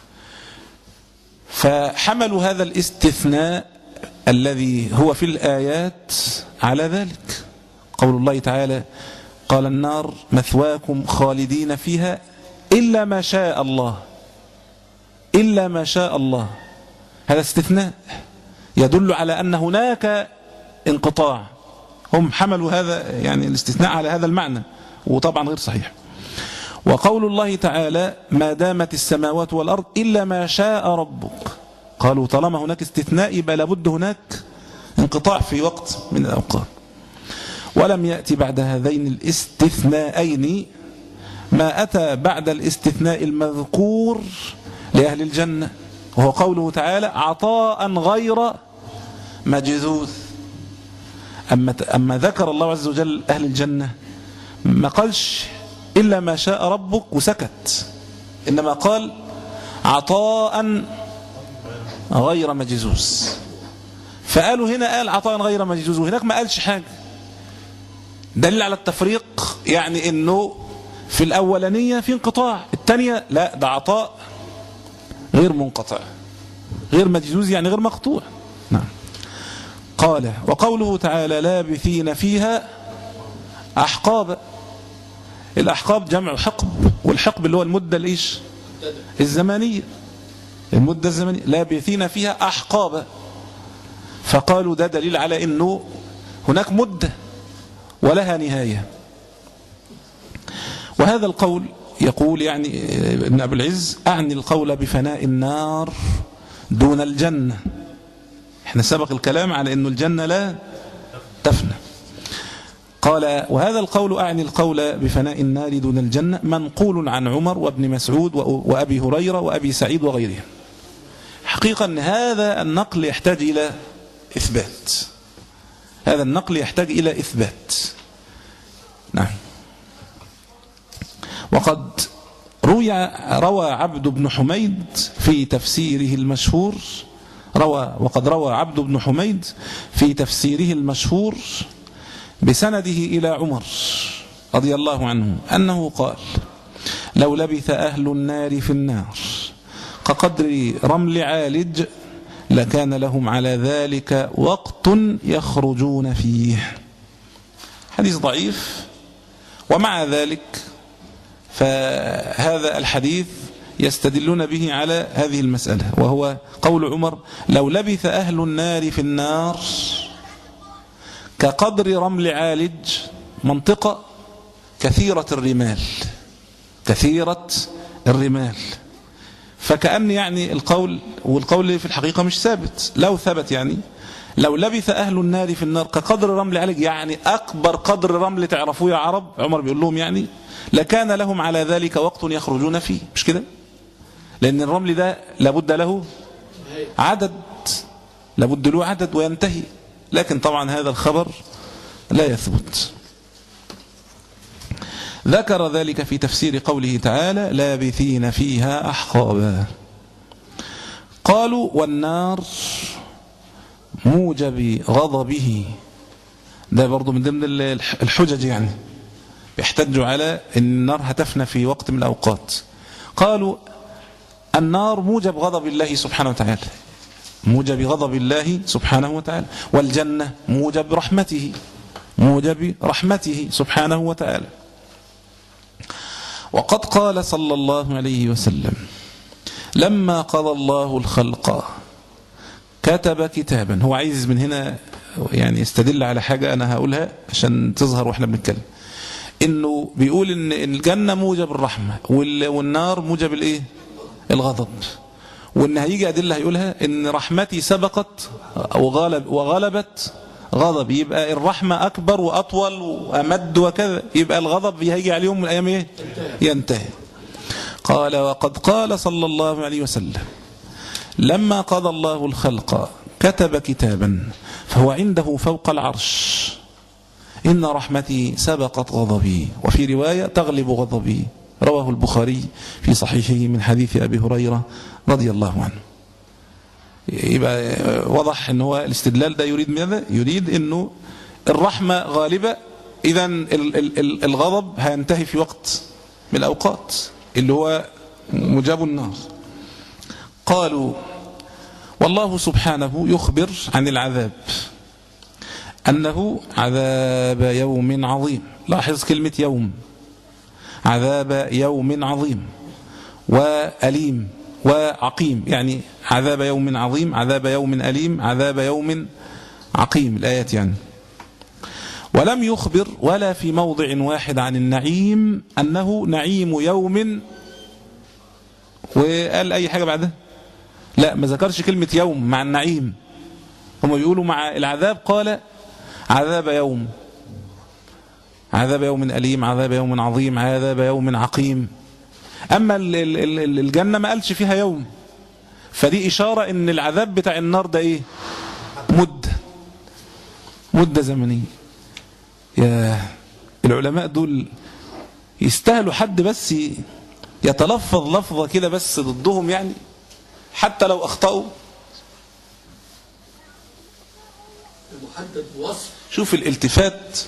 فحملوا هذا الاستثناء الذي هو في الآيات على ذلك. قول الله تعالى قال النار مثواكم خالدين فيها إلا ما شاء الله، إلا ما شاء الله، هذا استثناء يدل على أن هناك انقطاع. هم حملوا هذا يعني الاستثناء على هذا المعنى وطبعا غير صحيح. وقول الله تعالى ما دامت السماوات والأرض إلا ما شاء ربك، قالوا طالما هناك استثناء يبقى لابد هناك انقطاع في وقت من الأوقات. ولم يأتي بعد هذين الاستثناءين ما أتى بعد الاستثناء المذكور لأهل الجنة، وهو قوله تعالى عطاء غير مجذوذ. أما, أما ذكر الله عز وجل أهل الجنة ما قالش إلا ما شاء ربك وسكت، إنما قال عطاء غير مجذوذ. فقالوا هنا قال عطاء غير مجذوذ وهناك ما قالش حاجة، دليل على التفريق، يعني إنه في الأولانية في انقطاع، الثانية لا ده عطاء غير منقطع غير مجذوذ يعني غير مقطوع. نعم. قال وقوله تعالى لابثين فيها أحقاب، الأحقاب جمع حقب، والحقب اللي هو المدة الإيش الزمنية، المدة الزمنية لابثين فيها أحقاب، فقالوا ده دليل على أنه هناك مدة ولها نهاية. وهذا القول يقول يعني ابن أبي العز أعني القول بفناء النار دون الجنة. احنا سبق الكلام على أنه الجنة لا تفنى. قال وهذا القول أعني القول بفناء النار دون الجنة منقول عن عمر وابن مسعود وأبي هريرة وأبي سعيد وغيرهم. حقيقة أن هذا النقل يحتاج إلى إثبات، هذا النقل يحتاج إلى إثبات. نعم. وقد روي روى عبد بن حميد في تفسيره المشهور روى وقد روى عبد بن حميد في تفسيره المشهور بسنده إلى عمر رضي الله عنه أنه قال: لو لبث أهل النار في النار كقدر رمل عالج لكان لهم على ذلك وقت يخرجون فيه. حديث ضعيف، ومع ذلك فهذا الحديث يستدلون به على هذه المسألة، وهو قول عمر: لو لبث أهل النار في النار كقدر رمل عالج، منطقة كثيرة الرمال كثيرة الرمال فكأن يعني القول، والقول في الحقيقة مش ثابت، لو ثبت يعني لو لبث أهل النار في النار كقدر رمل عالج، يعني أكبر قدر رمل تعرفوه يا عرب، عمر بيقول لهم يعني لكان لهم على ذلك وقت يخرجون فيه. مش كده؟ لأن الرمل ده لابد له عدد لابد له عدد وينتهي، لكن طبعا هذا الخبر لا يثبت. ذكر ذلك في تفسير قوله تعالى: لابثين فيها أحقابا. قالوا: والنار موجب غضبه. ده برضو من ضمن الحجج، يعني يحتجوا على أن النار هتفنى في وقت من الأوقات. قالوا: النار موجب غضب الله سبحانه وتعالى، موجب غضب الله سبحانه وتعالى، والجنة موجب رحمته موجب رحمته سبحانه وتعالى. وقد قال صلى الله عليه وسلم: لما قضى الله الخلق كتب كتابا. هو عايز من هنا يعني يستدل على حاجة أنا هقولها عشان تظهر وإحنا بنتكلم، إنه بيقول إن الجنة موجب الرحمة والنار موجب الإيه؟ الغضب، وإن هيجي أدلة هيقولها إن رحمتي سبقت وغلب وغلبت غضب، يبقى الرحمة أكبر وأطول وأمد وكذا، يبقى الغضب هيجي على يوم من الأيام إيه؟ ينتهي. قال: وقد قال صلى الله عليه وسلم: لما قضى الله الخلق كتب كتابا فهو عنده فوق العرش، إن رحمتي سبقت غضبي، وفي رواية تغلب غضبي. رواه البخاري في صحيحه من حديث أبي هريرة رضي الله عنه. يبقى وضح ان هو الاستدلال ده يريد ماذا؟ يريد انه الرحمة غالبة، اذا الغضب هينتهي في وقت من الاوقات اللي هو مجاب النار. قالوا: والله سبحانه يخبر عن العذاب انه عذاب يوم عظيم. لاحظ كلمة يوم، عذاب يوم عظيم وأليم وعقيم، يعني عذاب يوم عظيم، عذاب يوم أليم، عذاب يوم عقيم، الآيات يعني. ولم يخبر ولا في موضع واحد عن النعيم أنه نعيم يوم، وقال أي حاجة بعدها؟ لا، ما ذكرش كلمة يوم مع النعيم. هم بيقولوا مع العذاب قال عذاب يوم، عذاب يوم أليم، عذاب يوم عظيم، عذاب يوم عقيم. أما الجنة ما قالش فيها يوم، فدي إشارة إن العذاب بتاع النار ده إيه؟ مدة مدة زمنية. يا العلماء دول يستاهلوا حد بس يتلفظ لفظة كده بس ضدهم، يعني حتى لو أخطأوا. شوف الالتفات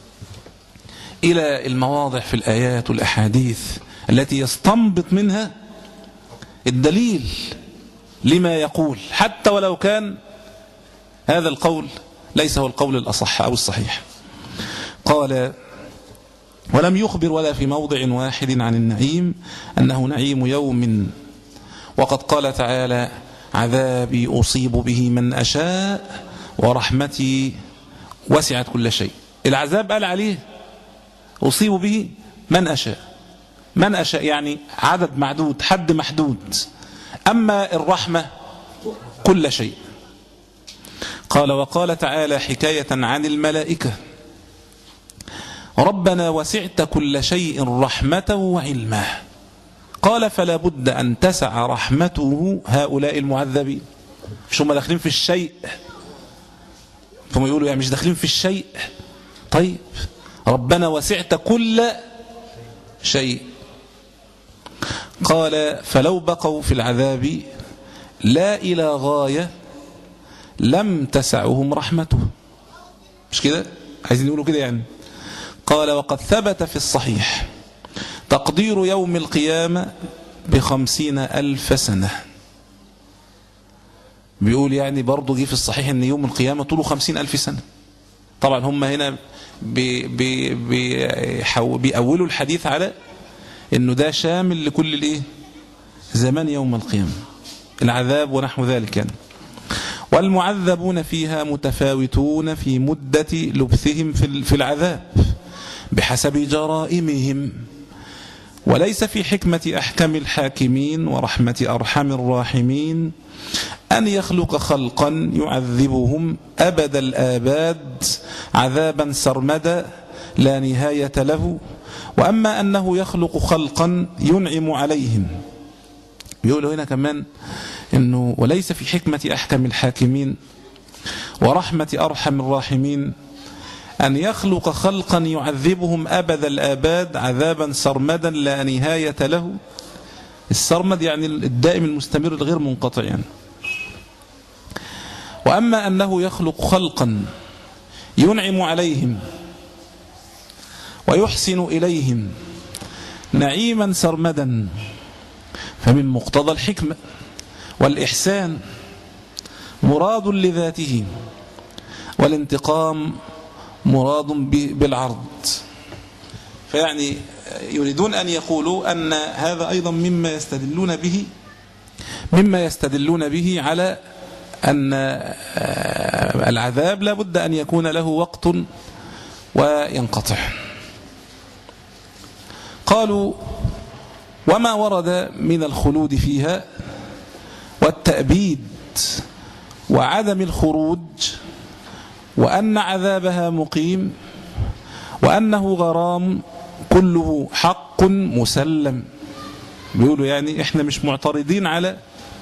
إلى المواضع في الآيات والأحاديث التي يستنبط منها الدليل لما يقول، حتى ولو كان هذا القول ليس هو القول الأصح أو الصحيح. قال: ولم يخبر ولا في موضع واحد عن النعيم أنه نعيم يوم، وقد قال تعالى: عذابي أصيب به من أشاء ورحمتي وسعت كل شيء. العذاب قال عليه أصيب به من أشاء، من أشاء يعني عدد معدود، حد محدود. أما الرحمة كل شيء. قال: وقال تعالى حكاية عن الملائكة: ربنا وسعت كل شيء رحمة وعلما. قال: فلا بد أن تسع رحمته هؤلاء المعذبين. مش هم داخلين في الشيء، هم يقولوا يعني مش داخلين في الشيء. طيب، ربنا وسعت كل شيء، قال فلو بقوا في العذاب لا إلى غاية لم تسعهم رحمته. مش كده؟ عايزين يقولوا كده يعني. قال وقد ثبت في الصحيح تقدير يوم القيامة بخمسين ألف سنة. بيقول يعني برضو جه في الصحيح ان يوم القيامة طوله خمسين ألف سنة. طبعا هم هنا بي بي بي بيأولوا الحديث على انه ده شامل لكل الايه زمان يوم القيامة العذاب ونحو ذلك يعني. والمعذبون فيها متفاوتون في مدة لبثهم في العذاب بحسب جرائمهم، وليس في حكمة أحكم الحاكمين ورحمة أرحم الراحمين أن يخلق خلقا يعذبهم أبد الآباد عذابا سرمدا لا نهاية له، وأما أنه يخلق خلقا ينعم عليهم. يقولوا هنا كمان إنه وليس في حكمة أحكم الحاكمين ورحمة أرحم الراحمين أن يخلق خلقا يعذبهم أبد الآباد عذابا سرمدا لا نهاية له. السرمد يعني الدائم المستمر الغير منقطع يعني. وأما أنه يخلق خلقا ينعم عليهم ويحسن إليهم نعيما سرمدا فمن مقتضى الحكمة والإحسان مراد لذاته، والانتقام مراد بالعرض. فيعني يريدون أن يقولوا أن هذا أيضا مما يستدلون به مما يستدلون به على أن العذاب لا بد أن يكون له وقت وينقطع. قالوا وما ورد من الخلود فيها والتأبيد وعدم الخروج وأن عذابها مقيم وأنه غرام كله حق مسلم. بيقولوا يعني إحنا مش معترضين على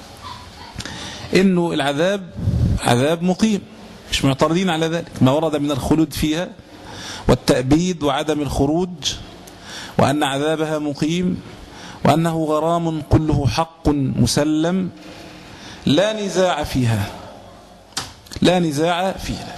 إنه العذاب عذاب مقيم، مش معترضين على ذلك. ما ورد من الخلود فيها والتأبيد وعدم الخروج وأن عذابها مقيم وأنه غرام كله حق مسلم لا نزاع فيها لا نزاع فيها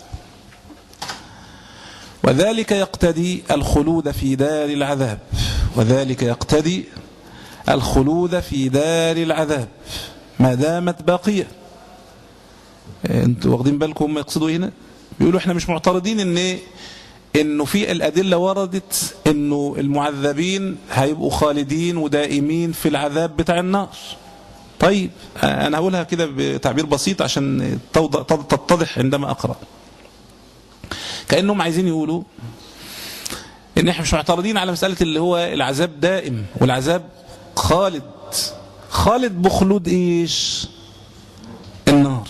وذلك يقتدي الخلود في دار العذاب وذلك يقتدي الخلود في دار العذاب ما دامت باقية. انتوا واخدين بالكم ما يقصدوا هنا؟ بيقولوا احنا مش معترضين ان انه في الادله وردت انه المعذبين هيبقوا خالدين ودائمين في العذاب بتاع النار. طيب انا هقولها كده بتعبير بسيط عشان تتضح عندما اقرا. كانهم عايزين يقولوا ان احنا مش معترضين على مساله اللي هو العذاب دائم والعذاب خالد. خالد بخلود ايش؟ النار.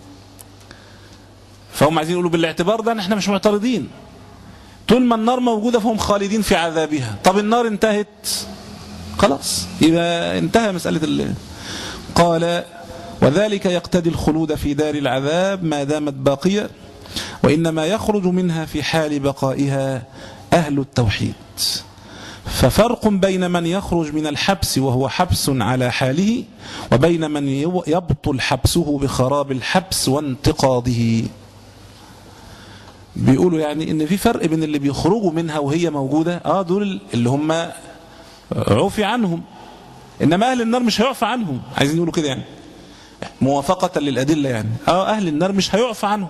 فهم عايزين يقولوا بالاعتبار ده احنا مش معترضين، طول ما النار موجودة فهم خالدين في عذابها. طب النار انتهت خلاص يبقى انتهى مسألة اللي. قال وذلك يقتضي الخلود في دار العذاب ما دامت باقية، وإنما يخرج منها في حال بقائها أهل التوحيد. ففرق بين من يخرج من الحبس وهو حبس على حاله وبين من يبطل حبسه بخراب الحبس وانتقاضه. بيقولوا يعني ان في فرق بين اللي بيخرجوا منها وهي موجودة، اه دول اللي هم عفي عنهم، انما اهل النار مش هيعفى عنهم. عايزين يقولوا كده يعني موافقة للأدلة يعني اه اهل النار مش هيعفى عنهم.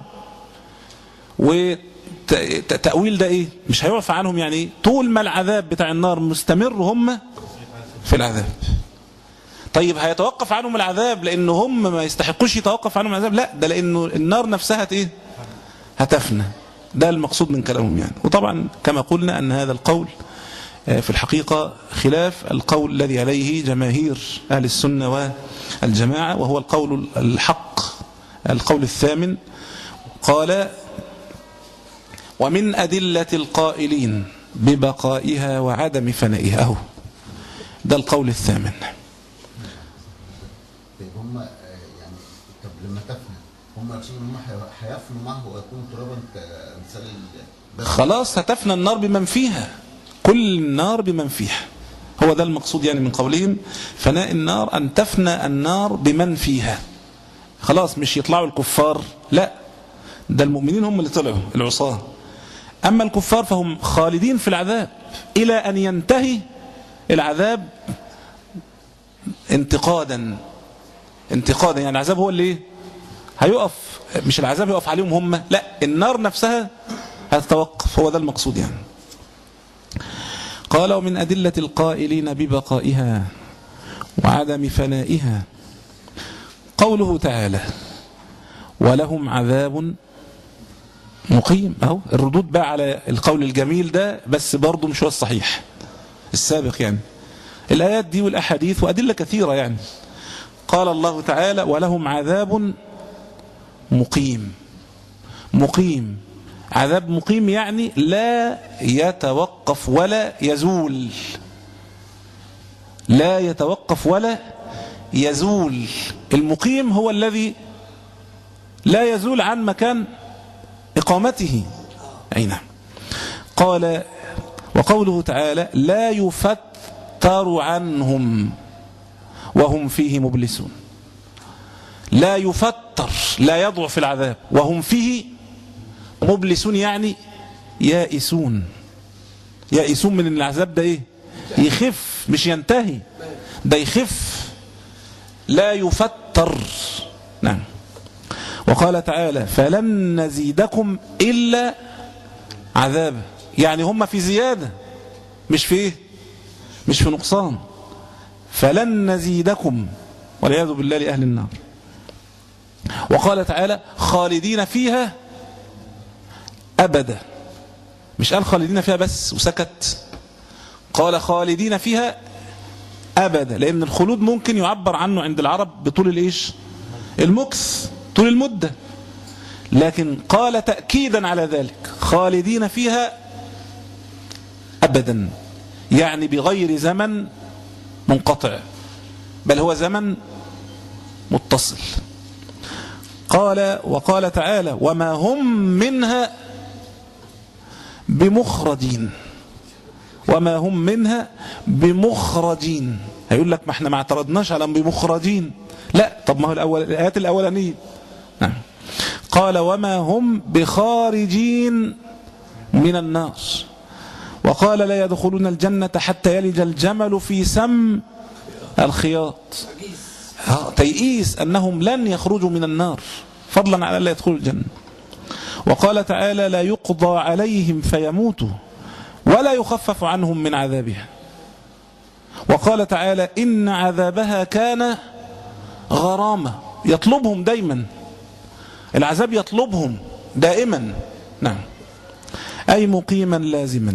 وتأويل ده ايه؟ مش هيعفى عنهم يعني طول ما العذاب بتاع النار مستمر هم في العذاب. طيب هيتوقف عنهم العذاب لان هم ما يستحقوش يتوقف عنهم العذاب؟ لا، ده لانه النار نفسها ايه؟ هتفنى. ده المقصود من كلامهم يعني. وطبعا كما قلنا أن هذا القول في الحقيقة خلاف القول الذي عليه جماهير أهل السنة والجماعة، وهو القول الحق القول الثامن. قال ومن أدلة القائلين ببقائها وعدم فنائها. أهو ده القول الثامن. هم يعني طب لما تفنى هم عشان هم هيفنوا معه ويكون ترابا كمثال خلاص هتفنى النار بمن فيها، كل النار بمن فيها. هو ده المقصود يعني من قولهم فناء النار، أن تفنى النار بمن فيها. خلاص مش يطلعوا الكفار، لا، ده المؤمنين هم اللي طلعوا العصاة. أما الكفار فهم خالدين في العذاب إلى أن ينتهي العذاب انتقادا انتقادا يعني العذاب هو اللي هيقف، مش العذاب يقف عليهم هم، لا، النار نفسها هتتوقف. هو ده المقصود يعني. قال ومن أدلة القائلين ببقائها وعدم فنائها قوله تعالى ولهم عذاب مقيم. أهو الردود بقى على القول الجميل ده، بس برضه مش هو الصحيح السابق يعني. الآيات دي والأحاديث وأدلة كثيرة يعني. قال الله تعالى ولهم عذاب مقيم. مقيم، عذاب مقيم يعني لا يتوقف ولا يزول، لا يتوقف ولا يزول. المقيم هو الذي لا يزول عن مكان إقامته. أي نعم. قال وقوله تعالى لا يفتر عنهم وهم فيه مبلسون. لا يفتر، لا يضعف العذاب، وهم فيه مبلسون يعني يائسون. يائسون من العذاب ده ايه؟ يخف، مش ينتهي، ده يخف. لا يفتر. نعم. وقال تعالى فلن نزيدكم إلا عذابا، يعني هم في زيادة مش في ايه؟ مش في نقصان. فلن نزيدكم والعياذ بالله لأهل النار. وقال تعالى خالدين فيها أبدا، مش قال خالدين فيها بس وسكت، قال خالدين فيها أبدا، لأن الخلود ممكن يعبر عنه عند العرب بطول الإيش؟ المكث، طول المدة، لكن قال تأكيدا على ذلك خالدين فيها أبدا، يعني بغير زمن منقطع، بل هو زمن متصل. قال وقال تعالى وما هم منها بمخرجين. وما هم منها بمخرجين. هيقول لك ما احنا ما اعترضناش على بمخرجين، لا، طب ما هو الأول الآيات الأولانية. نعم. قال وما هم بخارجين من النار. وقال لا يدخلون الجنة حتى يلج الجمل في سم الخياط. تيئيس أنهم لن يخرجوا من النار فضلا على لا يدخلوا الجنة. وقال تعالى لا يقضى عليهم فيموتوا ولا يخفف عنهم من عذابها. وقال تعالى إن عذابها كان غرامة، يطلبهم دايما، العذاب يطلبهم دائما. نعم. أي مقيما لازما.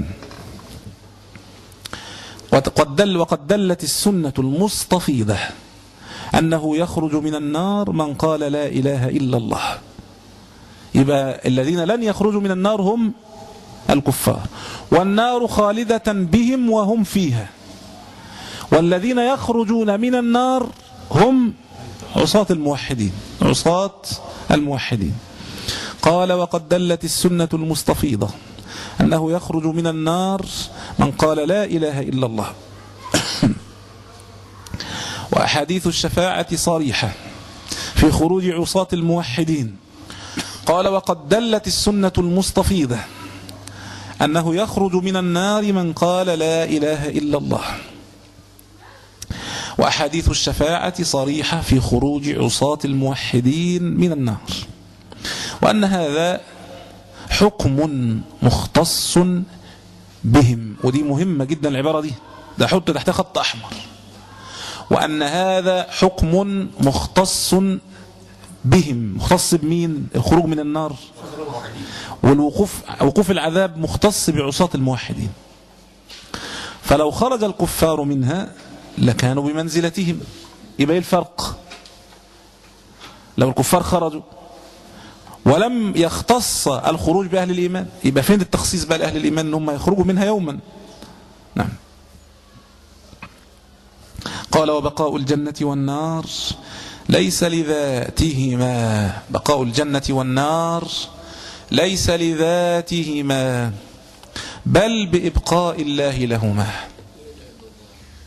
وقد دل وقد دلت السنة المستفيضة أنه يخرج من النار من قال لا إله إلا الله. يبقى الذين لن يخرجوا من النار هم الكفار، والنار خالدة بهم وهم فيها. والذين يخرجون من النار هم عصاة الموحدين، عصاة الموحدين. قال وقد دلت السنة المستفيضة أنه يخرج من النار من قال لا إله إلا الله. وأحاديث الشفاعة صريحة في خروج عصاة الموحدين. قال وقد دلت السنة المستفيضة أنه يخرج من النار من قال لا إله إلا الله. وأحاديث الشفاعة صريحة في خروج عصاة الموحدين من النار. وأن هذا حكم مختص بهم، ودي مهمة جدا العبارة دي، ده حط تحتها خط أحمر. وأن هذا حكم مختص بهم. مختص بمين؟ الخروج من النار والوقوف، وقوف العذاب مختص بعصاة الموحدين. فلو خرج الكفار منها لكانوا بمنزلتهم. يبقى ايه الفرق؟ لو الكفار خرجوا ولم يختص الخروج بأهل الإيمان، يبقى فين التخصيص بقى لأهل الإيمان أنهم يخرجوا منها يوما؟ نعم. قال وبقاء الجنة والنار ليس لذاتهما. بقاء الجنة والنار ليس لذاتهما بل بإبقاء الله لهما.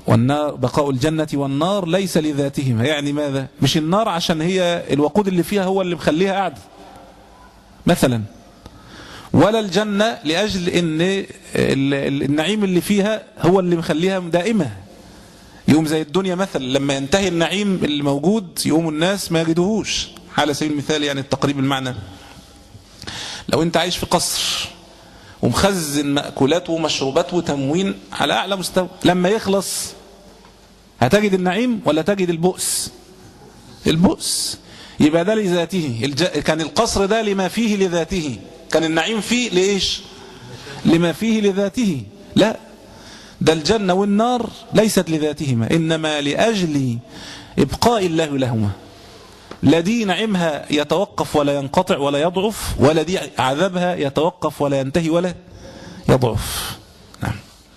والنار بقاء الجنة والنار ليس لذاتهما. يعني ماذا؟ مش النار عشان هي الوقود اللي فيها هو اللي مخليها قاعدة مثلا، ولا الجنة لأجل ان النعيم اللي فيها هو اللي مخليها دائمة. يوم زي الدنيا مثلا لما ينتهي النعيم اللي موجود يوم الناس ما يجدوهوش. على سبيل المثال يعني التقريب المعنى، لو انت عايش في قصر ومخزن مأكولات ومشروبات وتموين على أعلى مستوى، لما يخلص هتجد النعيم ولا تجد البؤس؟ البؤس. يبقى ده لذاته. الج... كان القصر ده لما فيه لذاته، كان النعيم فيه لإيش؟ لما فيه لذاته. لا، ده الجنة والنار ليست لذاتهما، إنما لأجل إبقاء الله لهما. لا دي نعيمها يتوقف ولا ينقطع ولا يضعف، ولا دي عذابها يتوقف ولا ينتهي ولا يضعف. نعم.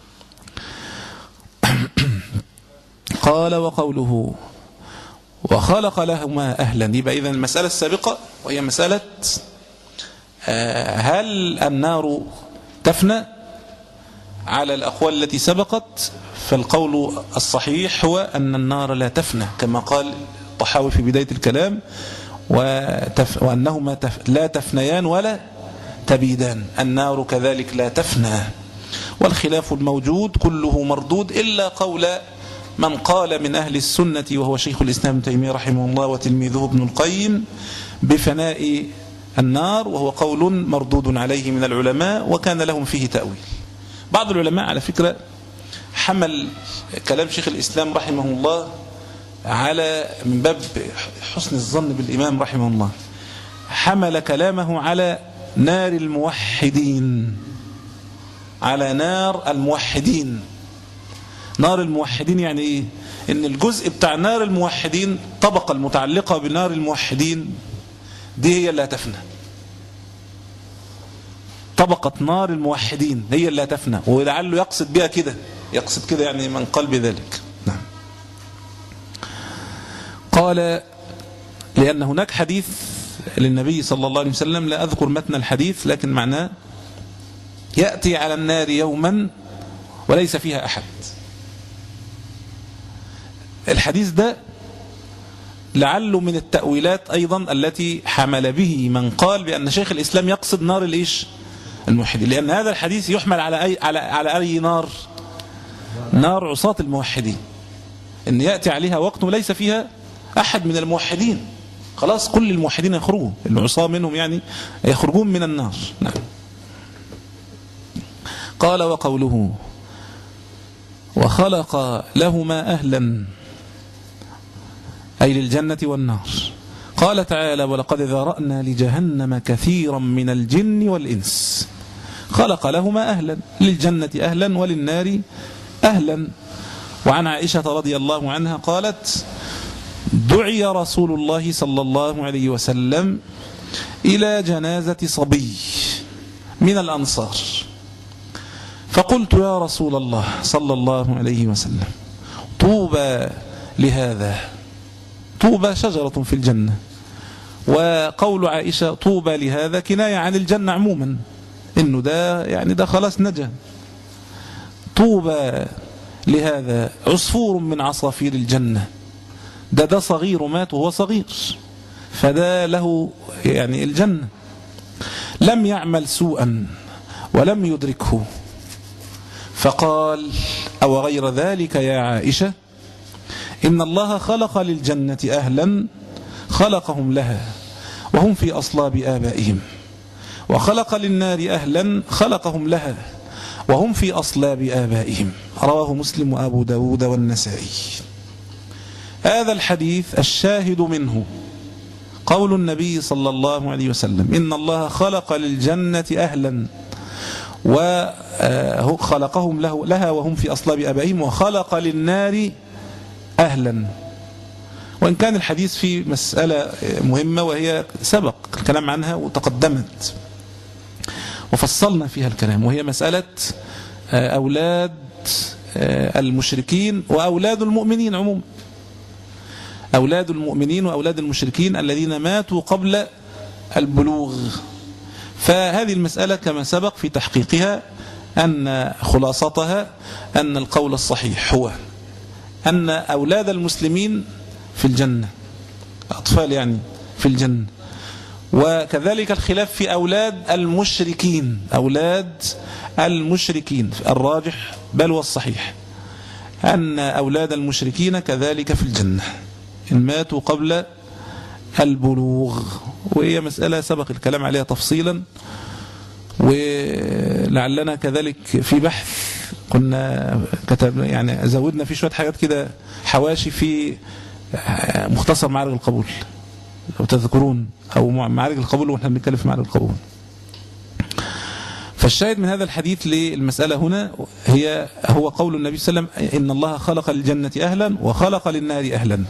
قال وقوله وخلق لهما أهلا. يبقى إذن المسألة السابقة وهي مسألة هل النار تفنى؟ على الأقوال التي سبقت فالقول الصحيح هو أن النار لا تفنى كما قال الطحاوي في بداية الكلام، وتف... وأنهما تف... لا تفنيان ولا تبيدان. النار كذلك لا تفنى. والخلاف الموجود كله مردود إلا قول من قال من أهل السنة وهو شيخ الإسلام ابن تيمية رحمه الله وتلميذه ابن القيم بفناء النار، وهو قول مردود عليه من العلماء وكان لهم فيه تأويل. بعض العلماء على فكرة حمل كلام شيخ الإسلام رحمه الله على من باب حسن الظن بالإمام رحمه الله، حمل كلامه على نار الموحدين، على نار الموحدين. نار الموحدين يعني إيه؟ إن الجزء بتاع نار الموحدين، طبقة المتعلقة بنار الموحدين دي هي اللي هتفنى. طبقة نار الموحدين هي اللي هتفنى، ولعله يقصد بها كده، يقصد كده يعني من قلب ذلك. نعم. قال لأن هناك حديث للنبي صلى الله عليه وسلم، لا أذكر متن الحديث لكن معناه يأتي على النار يوما وليس فيها أحد. الحديث ده لعله من التأويلات أيضا التي حمل به من قال بأن شيخ الإسلام يقصد نار الإيش؟ الموحدين، لأن هذا الحديث يحمل على أي, على على أي نار؟ نار عصاة الموحدين، إن يأتي عليها وقت وليس فيها أحد من الموحدين، خلاص كل الموحدين يخرجون، العصاة منهم يعني يخرجون من النار. نعم. قال وقوله وخلق لهما أهلا أي للجنة والنار. قال تعالى ولقد ذرأنا لجهنم كثيرا من الجن والإنس. خلق لهما أهلا، للجنة أهلا وللنار أهلا. وعن عائشة رضي الله عنها قالت دعي رسول الله صلى الله عليه وسلم إلى جنازة صبي من الأنصار، فقلت يا رسول الله صلى الله عليه وسلم طوبى لهذا. طوبى شجرة في الجنة، وقول عائشة طوبى لهذا كناية عن الجنة عموما، إنه ده يعني ده خلاص نجا. طوبى لهذا عصفور من عصافير الجنة، ده ده صغير مات وهو صغير، فده له يعني الجنة، لم يعمل سوءا ولم يدركه. فقال أو غير ذلك يا عائشة إن الله خلق للجنة أهلا خلقهم لها وهم في أصلاب آبائهم، وخلق للنار أهلا خلقهم لها وهم في أصلاب آبائهم. رواه مسلم وأبو داود والنسائي. هذا الحديث الشاهد منه قول النبي صلى الله عليه وسلم إن الله خلق للجنة أهلا وخلقهم له لها وهم في أصلاب آبائهم، وخلق للنار أهلا. وإن كان الحديث في مسألة مهمة وهي سبق الكلام عنها وتقدمت وفصلنا فيها الكلام، وهي مسألة أولاد المشركين وأولاد المؤمنين عموما. أولاد المؤمنين وأولاد المشركين الذين ماتوا قبل البلوغ. فهذه المسألة كما سبق في تحقيقها أن خلاصتها أن القول الصحيح هو أن أولاد المسلمين في الجنة، أطفال يعني في الجنة. وكذلك الخلاف في أولاد المشركين، أولاد المشركين الراجح بل والصحيح أن أولاد المشركين كذلك في الجنة إن ماتوا قبل البلوغ، وهي مسألة سبق الكلام عليها تفصيلا، ولعلنا كذلك في بحث كنا كتب يعني زودنا فيه شوية حاجات كده حواشي في مختصر معارج القبول لو تذكرون، أو معارج القبول وإحنا بنتكلم في معارج القبول. فالشاهد من هذا الحديث للمسألة هنا هي هو قول النبي صلى الله عليه وسلم إن الله خلق للجنة أهلا وخلق للنار أهلا.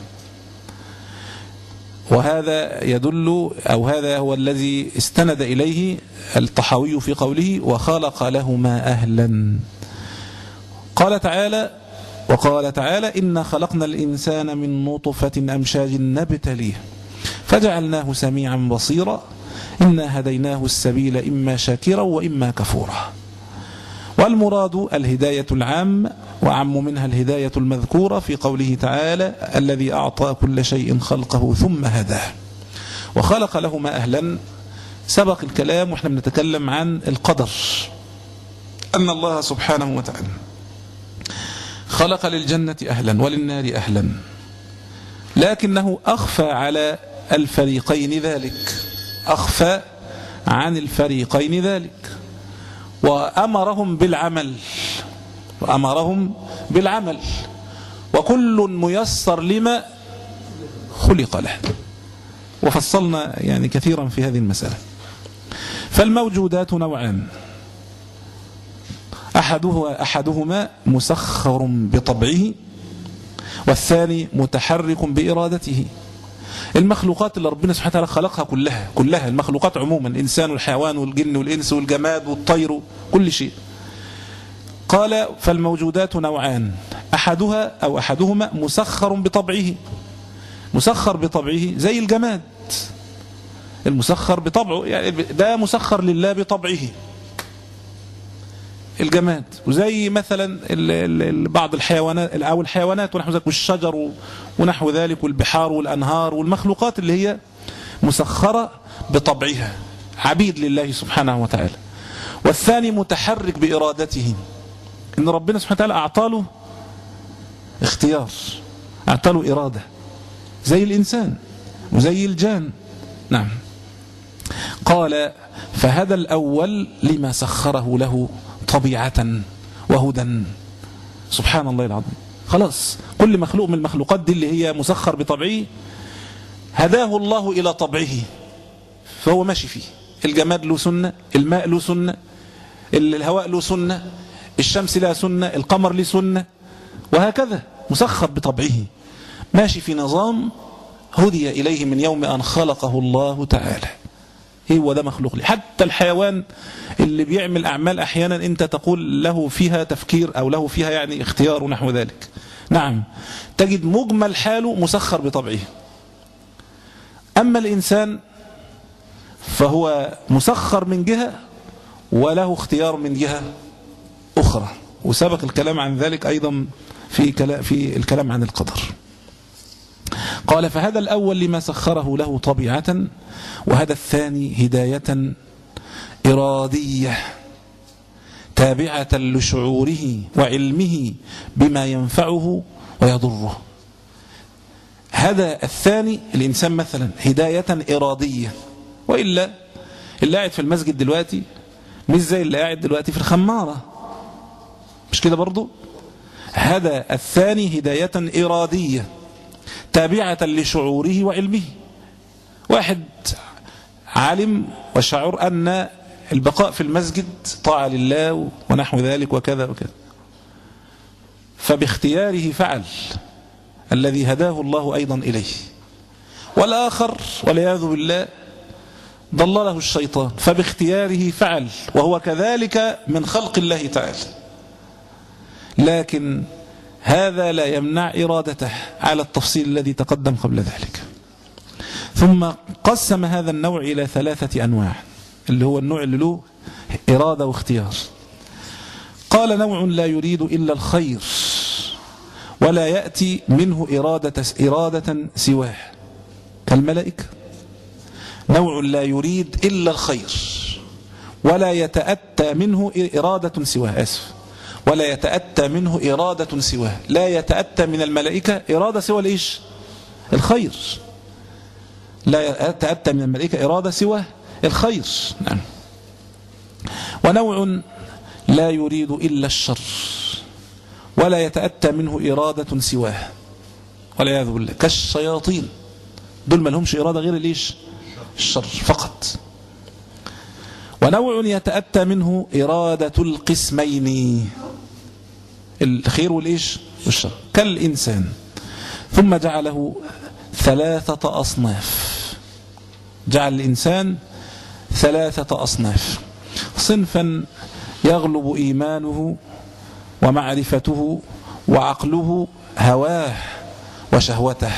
وهذا يدل أو هذا هو الذي استند إليه الطحاوي في قوله وخلق لهما أهلا. قال تعالى وقال تعالى إنا خلقنا الإنسان من نطفة أمشاج نبتليه فجعلناه سميعا بصيرا إنا هديناه السبيل إما شاكرا وإما كفورا. والمراد الهداية العام، وعم منها الهداية المذكورة في قوله تعالى الذي أعطى كل شيء خلقه ثم هداه. وخلق لهما أهلا سبق الكلام وإحنا بنتكلم عن القدر، أن الله سبحانه وتعالى خلق للجنة أهلا وللنار أهلا، لكنه أخفى على الفريقين ذلك، أخفى عن الفريقين ذلك، وأمرهم بالعمل وأمرهم بالعمل وكل ميسر لما خلق له. وفصلنا يعني كثيرا في هذه المسألة. فالموجودات نوعان، أحدها أحدهما مسخر بطبعه والثاني متحرك بإرادته. المخلوقات اللي ربنا سبحانه وتعالى خلقها كلها كلها المخلوقات عموما، الإنسان والحيوان والجن والإنس والجماد والطير كل شيء. قال فالموجودات نوعان، أحدها أو أحدهما مسخر بطبعه. مسخر بطبعه زي الجماد، المسخر بطبعه يعني ده مسخر لله بطبعه الجماد، وزي مثلا بعض الحيوانات أو الحيوانات ونحو ذلك والشجر ونحو ذلك والبحار والأنهار والمخلوقات اللي هي مسخرة بطبعها عبيد لله سبحانه وتعالى. والثاني متحرك بإرادته، إن ربنا سبحانه وتعالى أعطاله اختيار، أعطاله إرادة زي الإنسان وزي الجان. نعم. قال فهذا الأول لما سخره له طبيعة وهدى. سبحان الله العظيم. خلاص كل مخلوق من المخلوقات دي اللي هي مسخر بطبعه هداه الله إلى طبعه فهو ماشي فيه. الجماد له سنة، الماء له سنة، الهواء له سنة، الشمس لها سنة، القمر له سنة، وهكذا مسخر بطبعه ماشي في نظام هدي إليه من يوم أن خلقه الله تعالى. هو ده مخلوق لي. حتى الحيوان اللي بيعمل أعمال أحيانا أنت تقول له فيها تفكير أو له فيها يعني اختيار ونحو ذلك، نعم تجد مجمل حاله مسخر بطبعه. أما الإنسان فهو مسخر من جهة وله اختيار من جهة أخرى، وسبق الكلام عن ذلك أيضا في في الكلام عن القدر. قال فهذا الأول لما سخره له طبيعة، وهذا الثاني هداية إرادية تابعة لشعوره وعلمه بما ينفعه ويضره. هذا الثاني الإنسان مثلا هداية إرادية، وإلا اللي قاعد في المسجد دلوقتي مش زي اللي قاعد دلوقتي في الخمارة، مش كده برضو؟ هذا الثاني هداية إرادية تابعة لشعوره وعلمه. واحد عالم وشعر أن البقاء في المسجد طاعة لله ونحو ذلك وكذا وكذا، فباختياره فعل الذي هداه الله أيضا إليه. والآخر والعياذ بالله ضلله الشيطان فباختياره فعل وهو كذلك من خلق الله تعالى، لكن هذا لا يمنع إرادته على التفصيل الذي تقدم قبل ذلك. ثم قسم هذا النوع إلى ثلاثة أنواع، اللي هو النوع اللي له إرادة واختيار. قال نوع لا يريد إلا الخير ولا يأتي منه إرادة, إرادة سواه كالملائكة. نوع لا يريد إلا الخير ولا يتأتى منه إرادة سواه أسف ولا يتأتى منه إرادة سواه. لا يتأتى من الملائكة إرادة سوى الإيش؟ الخير. لا يتأتى من الملائكة إرادة سوى الخير. نعم. ونوع لا يريد إلا الشر ولا يتأتى منه إرادة سواه والعياذ بالله كالشياطين. دول ما لهمش إرادة غير الإيش؟ الشر فقط. ونوع يتأتى منه إرادة القسمين الخير والإيش؟ والشر كالإنسان. ثم جعله ثلاثة أصناف. جعل الإنسان ثلاثة أصناف. صنفا يغلب إيمانه ومعرفته وعقله هواه وشهوته.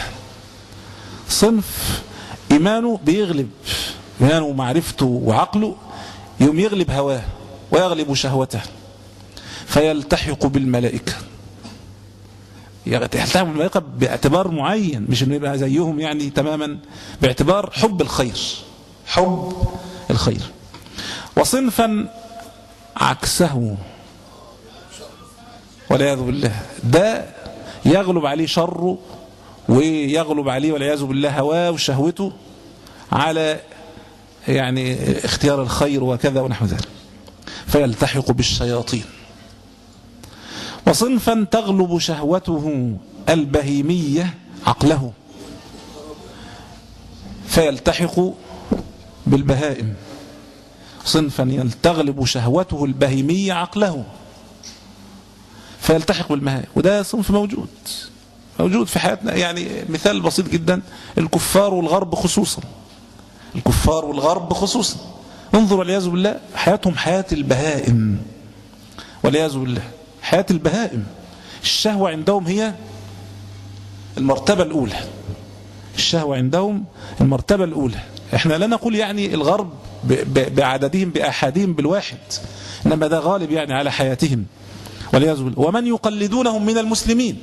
صنف إيمانه بيغلب إيمانه ومعرفته وعقله يوم يغلب هواه ويغلب شهوته فيلتحق بالملائكة. يلتحق بالملائكة باعتبار معين مش انه يبقى زيهم يعني تماما باعتبار حب الخير حب الخير. وصنفا عكسه والعياذ بالله ده يغلب عليه شره ويغلب عليه والعياذ بالله هواه وشهوته على يعني اختيار الخير وكذا ونحو ذلك فيلتحق بالشياطين. وصنفا تغلب شهوته البهيمية عقله فيلتحق بالبهائم. صنفا تغلب شهوته البهيمية عقله فيلتحق بالبهائم. وده صنف موجود موجود في حياتنا. يعني مثال بسيط جدا الكفار والغرب خصوصا الكفار والغرب خصوصا انظر والعياذ بالله حياتهم حياة البهائم والعياذ بالله حياة البهائم. الشهوة عندهم هي المرتبة الأولى. الشهوة عندهم المرتبة الأولى. احنا لا نقول يعني الغرب بعددهم بأحدهم بالواحد إنما ده غالب يعني على حياتهم والعياذ بالله. ومن يقلدونهم من المسلمين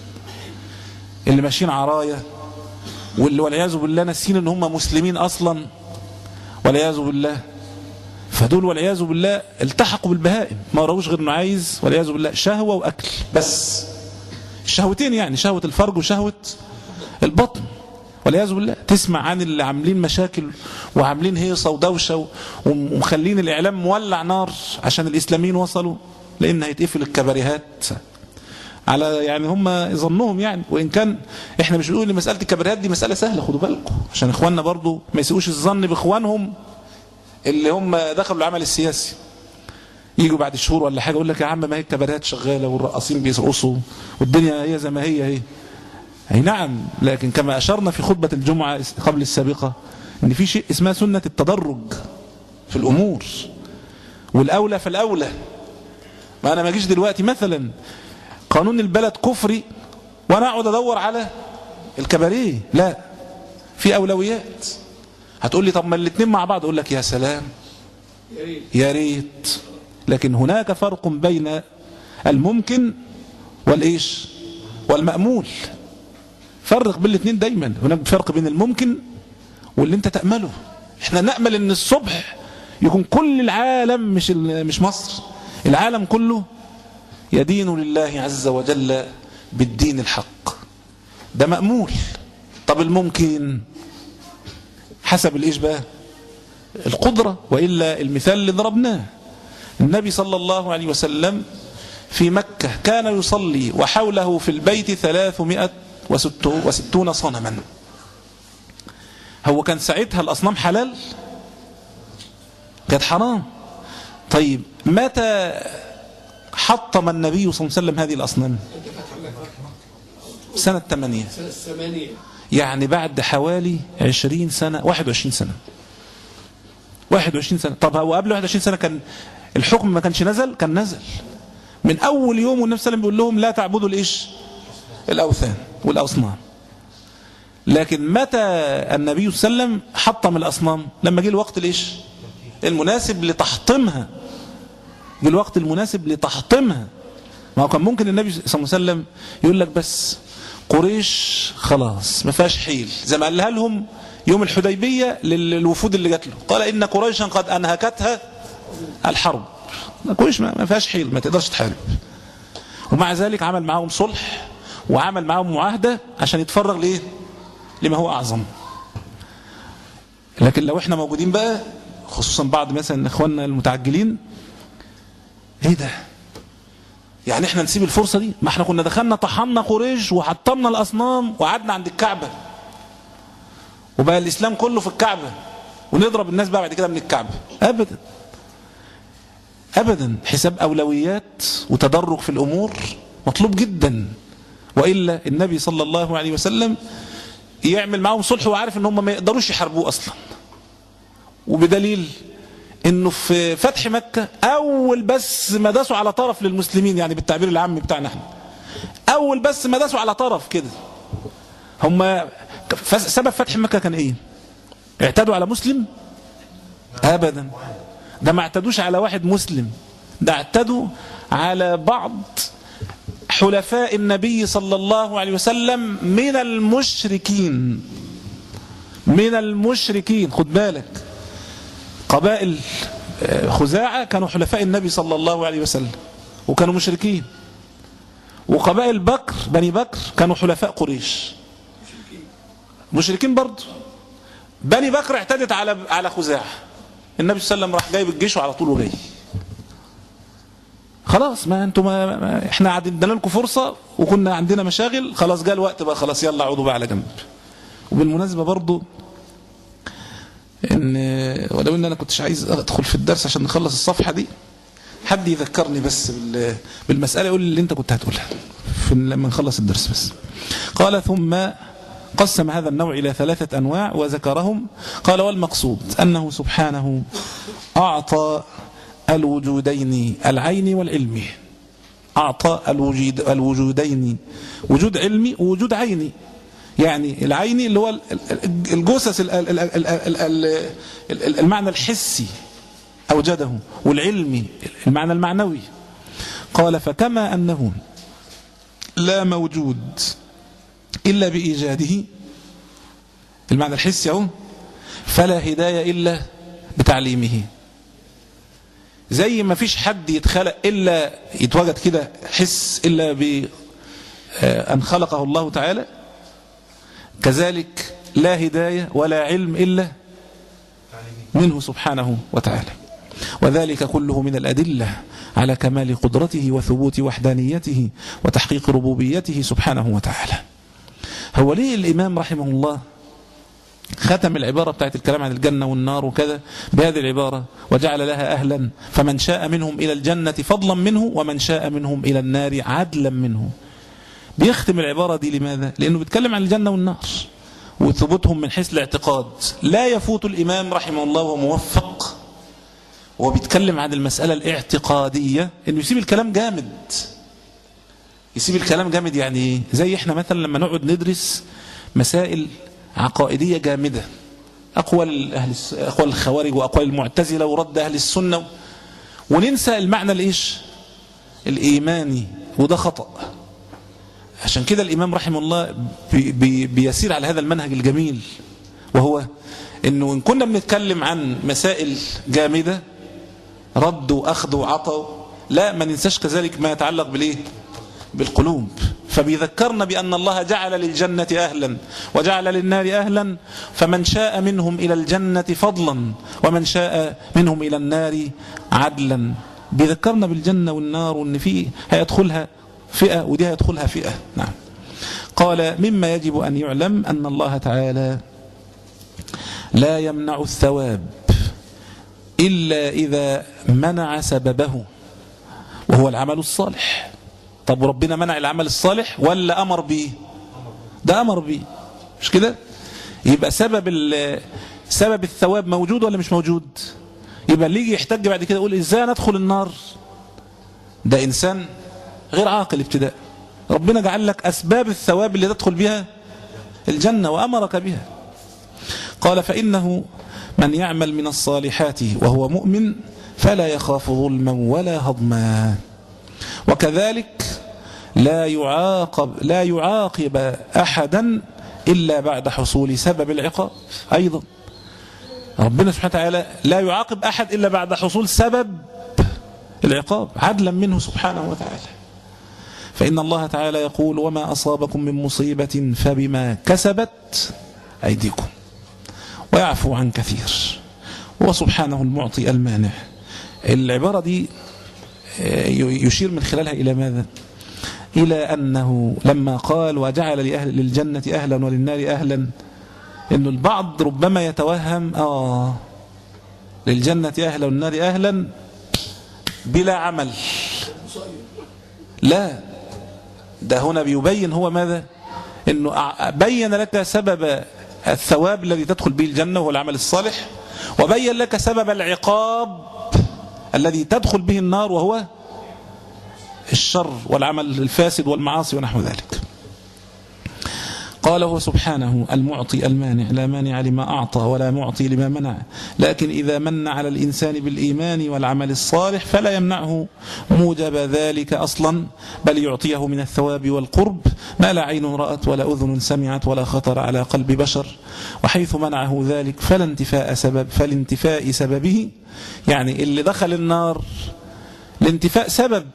اللي ماشيين عرايا واللي والعياذ بالله ناسين ان هم مسلمين اصلا والعياذ بالله فدول والعياذ بالله التحقوا بالبهائم ما راوش غير انه عايز والعياذ بالله شهوه واكل بس. الشهوتين يعني شهوه الفرج وشهوه البطن والعياذ بالله. تسمع عن اللي عاملين مشاكل وعاملين هيصه ودوشه ومخلين الاعلام مولع نار عشان الاسلاميين وصلوا لان هيتقفل الكباريهات على يعني هم ظنهم يعني. وإن كان إحنا مش بنقول إن مسألة الكباريهات دي مسألة سهلة خدوا بالكم عشان إخواننا برضو ما يسيئوش الظن بإخوانهم اللي هم دخلوا العمل السياسي. يجوا بعد شهور ولا حاجة يقول لك يا عم ما هي الكباريهات شغالة والرقاصين بيرقصوا والدنيا هي زي ما هي هي. أي نعم لكن كما أشرنا في خطبة الجمعة قبل السابقة إن في شيء اسمها سنة التدرج في الأمور والأولى فالأولى. ما أنا ما أجيش دلوقتي مثلا قانون البلد كفري وانا اقعد ادور على الكباريه. لا في اولويات. هتقول لي طب ما الاثنين مع بعض اقول لك يا سلام يا ريت. لكن هناك فرق بين الممكن والايش والمأمول. فرق بين الاثنين دايما. هناك فرق بين الممكن واللي انت تأمله. احنا نأمل ان الصبح يكون كل العالم مش مش مصر العالم كله يدين لله عز وجل بالدين الحق. ده مأمول. طب الممكن حسب الايش بقى القدرة. وإلا المثال اللي ضربناه النبي صلى الله عليه وسلم في مكة كان يصلي وحوله في البيت ثلاثمائة وستون صنما. هو كان ساعتها الأصنام حلال كانت حرام. طيب متى حطم النبي صلى الله عليه وسلم هذه الأصنام؟ سنة ثمانية يعني بعد حوالي عشرين سنة واحد وعشرين سنة واحد وعشرين سنة. طب هو قبل واحد وعشرين سنة كان الحكم ما كانش نزل؟ كان نزل من أول يوم والنبي صلى الله عليه وسلم بيقول لهم لا تعبدوا الإيش الأوثان والأصنام. لكن متى النبي صلى الله عليه وسلم حطم الأصنام؟ لما جه الوقت الإيش المناسب لتحطيمها. جه الوقت المناسب لتحطيمها ما هو كان ممكن النبي صلى الله عليه وسلم يقول لك بس قريش خلاص ما فيهاش حيل، زي ما قالها لهم يوم الحديبية للوفود اللي جات له، قال إن قريشا قد أنهكتها الحرب، قريش ما فيهاش حيل، ما تقدرش تحارب. ومع ذلك عمل معاهم صلح وعمل معاهم معاهدة عشان يتفرغ ليه؟ لما هو أعظم. لكن لو احنا موجودين بقى، خصوصا بعض مثلا اخواننا المتعجلين، ايه ده؟ يعني احنا نسيب الفرصة دي؟ ما احنا كنا دخلنا طحنا قريش وحطمنا الأصنام وقعدنا عند الكعبة وبقى الإسلام كله في الكعبة ونضرب الناس بقى بعد كده من الكعبة. أبدا أبدا، حساب أولويات وتدرج في الأمور مطلوب جدا، وإلا النبي صلى الله عليه وسلم يعمل معهم صلح وعارف ان هم ما يقدروش يحاربوه اصلا. وبدليل انه في فتح مكة اول بس ما داسوا على طرف للمسلمين، يعني بالتعبير العام بتاعنا احنا، اول بس ما داسوا على طرف كده، هم سبب فتح مكة كان ايه؟ اعتدوا على مسلم؟ ابدا، ده ما اعتدوش على واحد مسلم، ده اعتدوا على بعض حلفاء النبي صلى الله عليه وسلم من المشركين. من المشركين، خد بالك، قبائل خزاعة كانوا حلفاء النبي صلى الله عليه وسلم وكانوا مشركين، وقبائل بكر بني بكر كانوا حلفاء قريش مشركين برضه. بني بكر اعتدت على على خزاعة، النبي صلى الله عليه وسلم راح جايب الجيش وعلى طول وجاي. خلاص، ما انتم ما ما احنا عدنا لكم فرصة وكنا عندنا مشاغل، خلاص جاء الوقت بقى، خلاص يلا عودوا بقى على جنب. وبالمناسبة برضو ان ولو ان انا كنتش عايز ادخل في الدرس عشان نخلص الصفحة دي، حد يذكرني بس بالمسألة، يقول اللي انت كنت هتقولها لما نخلص الدرس بس. قال ثم قسم هذا النوع إلى ثلاثة أنواع وذكرهم. قال والمقصود أنه سبحانه أعطى الوجودين العين والعلمي، أعطى الوجود الوجودين، وجود علمي ووجود عيني. يعني العيني اللي هو الجثث المعنى الحسي أوجده، والعلمي المعنى المعنوي. قال فكما أنه لا موجود إلا بإيجاده، المعنى الحسي أهو، فلا هداية إلا بتعليمه. زي ما فيش حد يتخلق إلا يتوجد كده حس إلا بأن خلقه الله تعالى، كذلك لا هداية ولا علم إلا منه سبحانه وتعالى. وذلك كله من الأدلة على كمال قدرته وثبوت وحدانيته وتحقيق ربوبيته سبحانه وتعالى. هو ليه الإمام رحمه الله ختم العبارة بتاعت الكلام عن الجنة والنار وكذا بهذه العبارة وجعل لها أهلا فمن شاء منهم إلى الجنة فضلا منه ومن شاء منهم إلى النار عدلا منه؟ بيختم العبارة دي لماذا؟ لأنه بيتكلم عن الجنة والنار وثبوتهم من حيث الاعتقاد. لا يفوت الإمام رحمه الله وموفق وهو بيتكلم عن المسألة الاعتقادية إنه يسيب الكلام جامد. يسيب الكلام جامد يعني زي إحنا مثلا لما نقعد ندرس مسائل عقائدية جامدة، أقوال أهل أقوال الخوارج وأقوال المعتزلة ورد أهل السنة، وننسى المعنى الإيش الإيماني، وده خطأ. عشان كده الإمام رحمه الله بي بي بيسير على هذا المنهج الجميل، وهو إنه إن كنا بنتكلم عن مسائل جامدة رد وأخذ وعطى، لا ما ننساش كذلك ما يتعلق بالإيه بالقلوب. فبيذكرنا بأن الله جعل للجنة أهلا وجعل للنار أهلا، فمن شاء منهم إلى الجنة فضلا ومن شاء منهم إلى النار عدلا. بيذكرنا بالجنة والنار وأن فيه هيدخلها فئة ودي هيدخلها فئة. نعم. قال مما يجب أن يعلم أن الله تعالى لا يمنع الثواب إلا إذا منع سببه وهو العمل الصالح. طب ربنا منع العمل الصالح ولا أمر به؟ ده أمر به، مش كده؟ يبقى سبب سبب الثواب موجود ولا مش موجود؟ يبقى اللي يجي يحتج بعد كده يقول إزاي ندخل النار، ده إنسان غير عاقل ابتداء. ربنا جعل لك أسباب الثواب اللي تدخل بها الجنة وأمرك بها. قال فإنه من يعمل من الصالحات وهو مؤمن فلا يخاف ظلما ولا هضما. وكذلك لا يعاقب لا يعاقب أحدا إلا بعد حصول سبب العقاب. أيضا ربنا سبحانه وتعالى لا يعاقب أحد إلا بعد حصول سبب العقاب عدلا منه سبحانه وتعالى. فإن الله تعالى يقول: وما أصابكم من مصيبة فبما كسبت أيديكم ويعفو عن كثير، هو سبحانه المعطي المانع. العبارة دي يشير من خلالها إلى ماذا؟ إلى أنه لما قال: وجعل لأهل للجنة أهلا وللنار أهلا، إنه البعض ربما يتوهم آه للجنة أهلا والنار أهلا بلا عمل. لا، ده هنا بيبين هو ماذا؟ إنه بين لك سبب الثواب الذي تدخل به الجنة وهو العمل الصالح، وبين لك سبب العقاب الذي تدخل به النار وهو الشر والعمل الفاسد والمعاصي ونحو ذلك. قال هو سبحانه المعطي المانع، لا مانع لما أعطى ولا معطي لما منع، لكن إذا من على الإنسان بالإيمان والعمل الصالح فلا يمنعه موجب ذلك أصلا، بل يعطيه من الثواب والقرب ما لا عين رأت ولا أذن سمعت ولا خطر على قلب بشر. وحيث منعه ذلك فلا انتفاء سبب فالانتفاء سببه، يعني اللي دخل النار الانتفاء سبب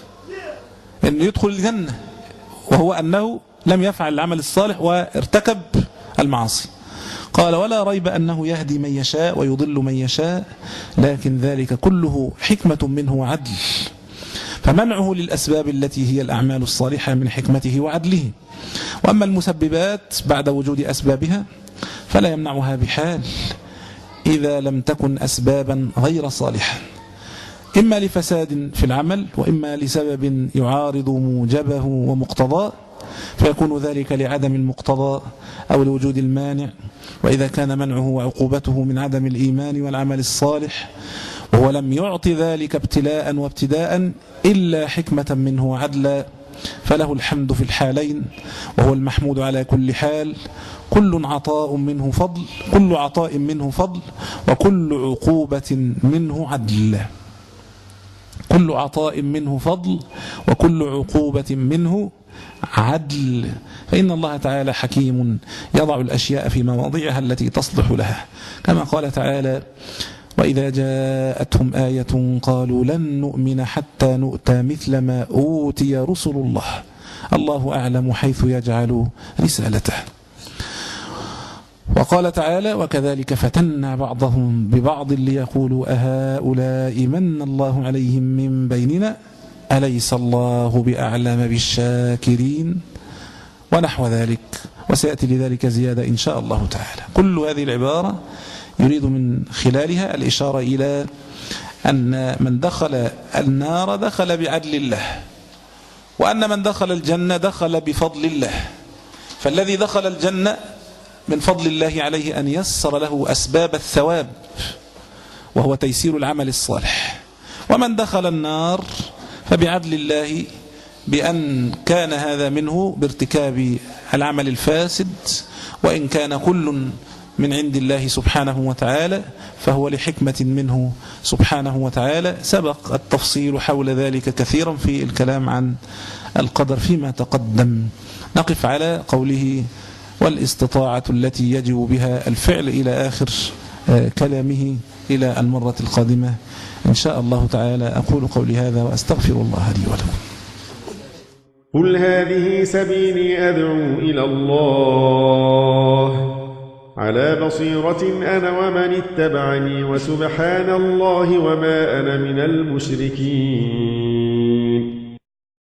أنه يدخل الجنة، وهو أنه لم يفعل العمل الصالح وارتكب المعاصي. قال: ولا ريب أنه يهدي من يشاء ويضل من يشاء، لكن ذلك كله حكمة منه وعدل، فمنعه للأسباب التي هي الأعمال الصالحة من حكمته وعدله. وأما المسببات بعد وجود أسبابها فلا يمنعها بحال إذا لم تكن أسبابا غير صالحة، إما لفساد في العمل وإما لسبب يعارض موجبه ومقتضاه، فيكون ذلك لعدم المقتضى أو لوجود المانع. وإذا كان منعه وعقوبته من عدم الإيمان والعمل الصالح وهو لم يعط ذلك ابتلاء وابتداء إلا حكمة منه وعدلا، فله الحمد في الحالين وهو المحمود على كل حال. كل عطاء منه فضل كل عطاء منه فضل وكل عقوبة منه عدل. كل عطاء منه فضل وكل عقوبة منه عدل، فإن الله تعالى حكيم يضع الأشياء في مواضعها التي تصلح لها، كما قال تعالى: وإذا جاءتهم آية قالوا لن نؤمن حتى نؤتى مثل ما أوتي رسل الله الله أعلم حيث يجعل رسالته. وقال تعالى: وكذلك فتنا بعضهم ببعض ليقولوا أهؤلاء من الله عليهم من بيننا أليس الله بأعلم بالشاكرين، ونحو ذلك، وسيأتي لذلك زيادة إن شاء الله تعالى. كل هذه العبارة يريد من خلالها الإشارة إلى أن من دخل النار دخل بعدل الله، وأن من دخل الجنة دخل بفضل الله. فالذي دخل الجنة من فضل الله عليه أن يسر له أسباب الثواب وهو تيسير العمل الصالح، ومن دخل النار فبعدل الله بأن كان هذا منه بارتكاب العمل الفاسد، وإن كان كل من عند الله سبحانه وتعالى فهو لحكمة منه سبحانه وتعالى. سبق التفصيل حول ذلك كثيرا في الكلام عن القدر فيما تقدم. نقف على قوله: والاستطاعة التي يجب بها الفعل إلى آخر كلامه إلى المرة القادمة إن شاء الله تعالى. أقول قولي هذا وأستغفر الله لي ولكم. قل هذه سبيلي أدعو إلى الله على بصيرة أنا ومن اتبعني، وسبحان الله وما أنا من المشركين.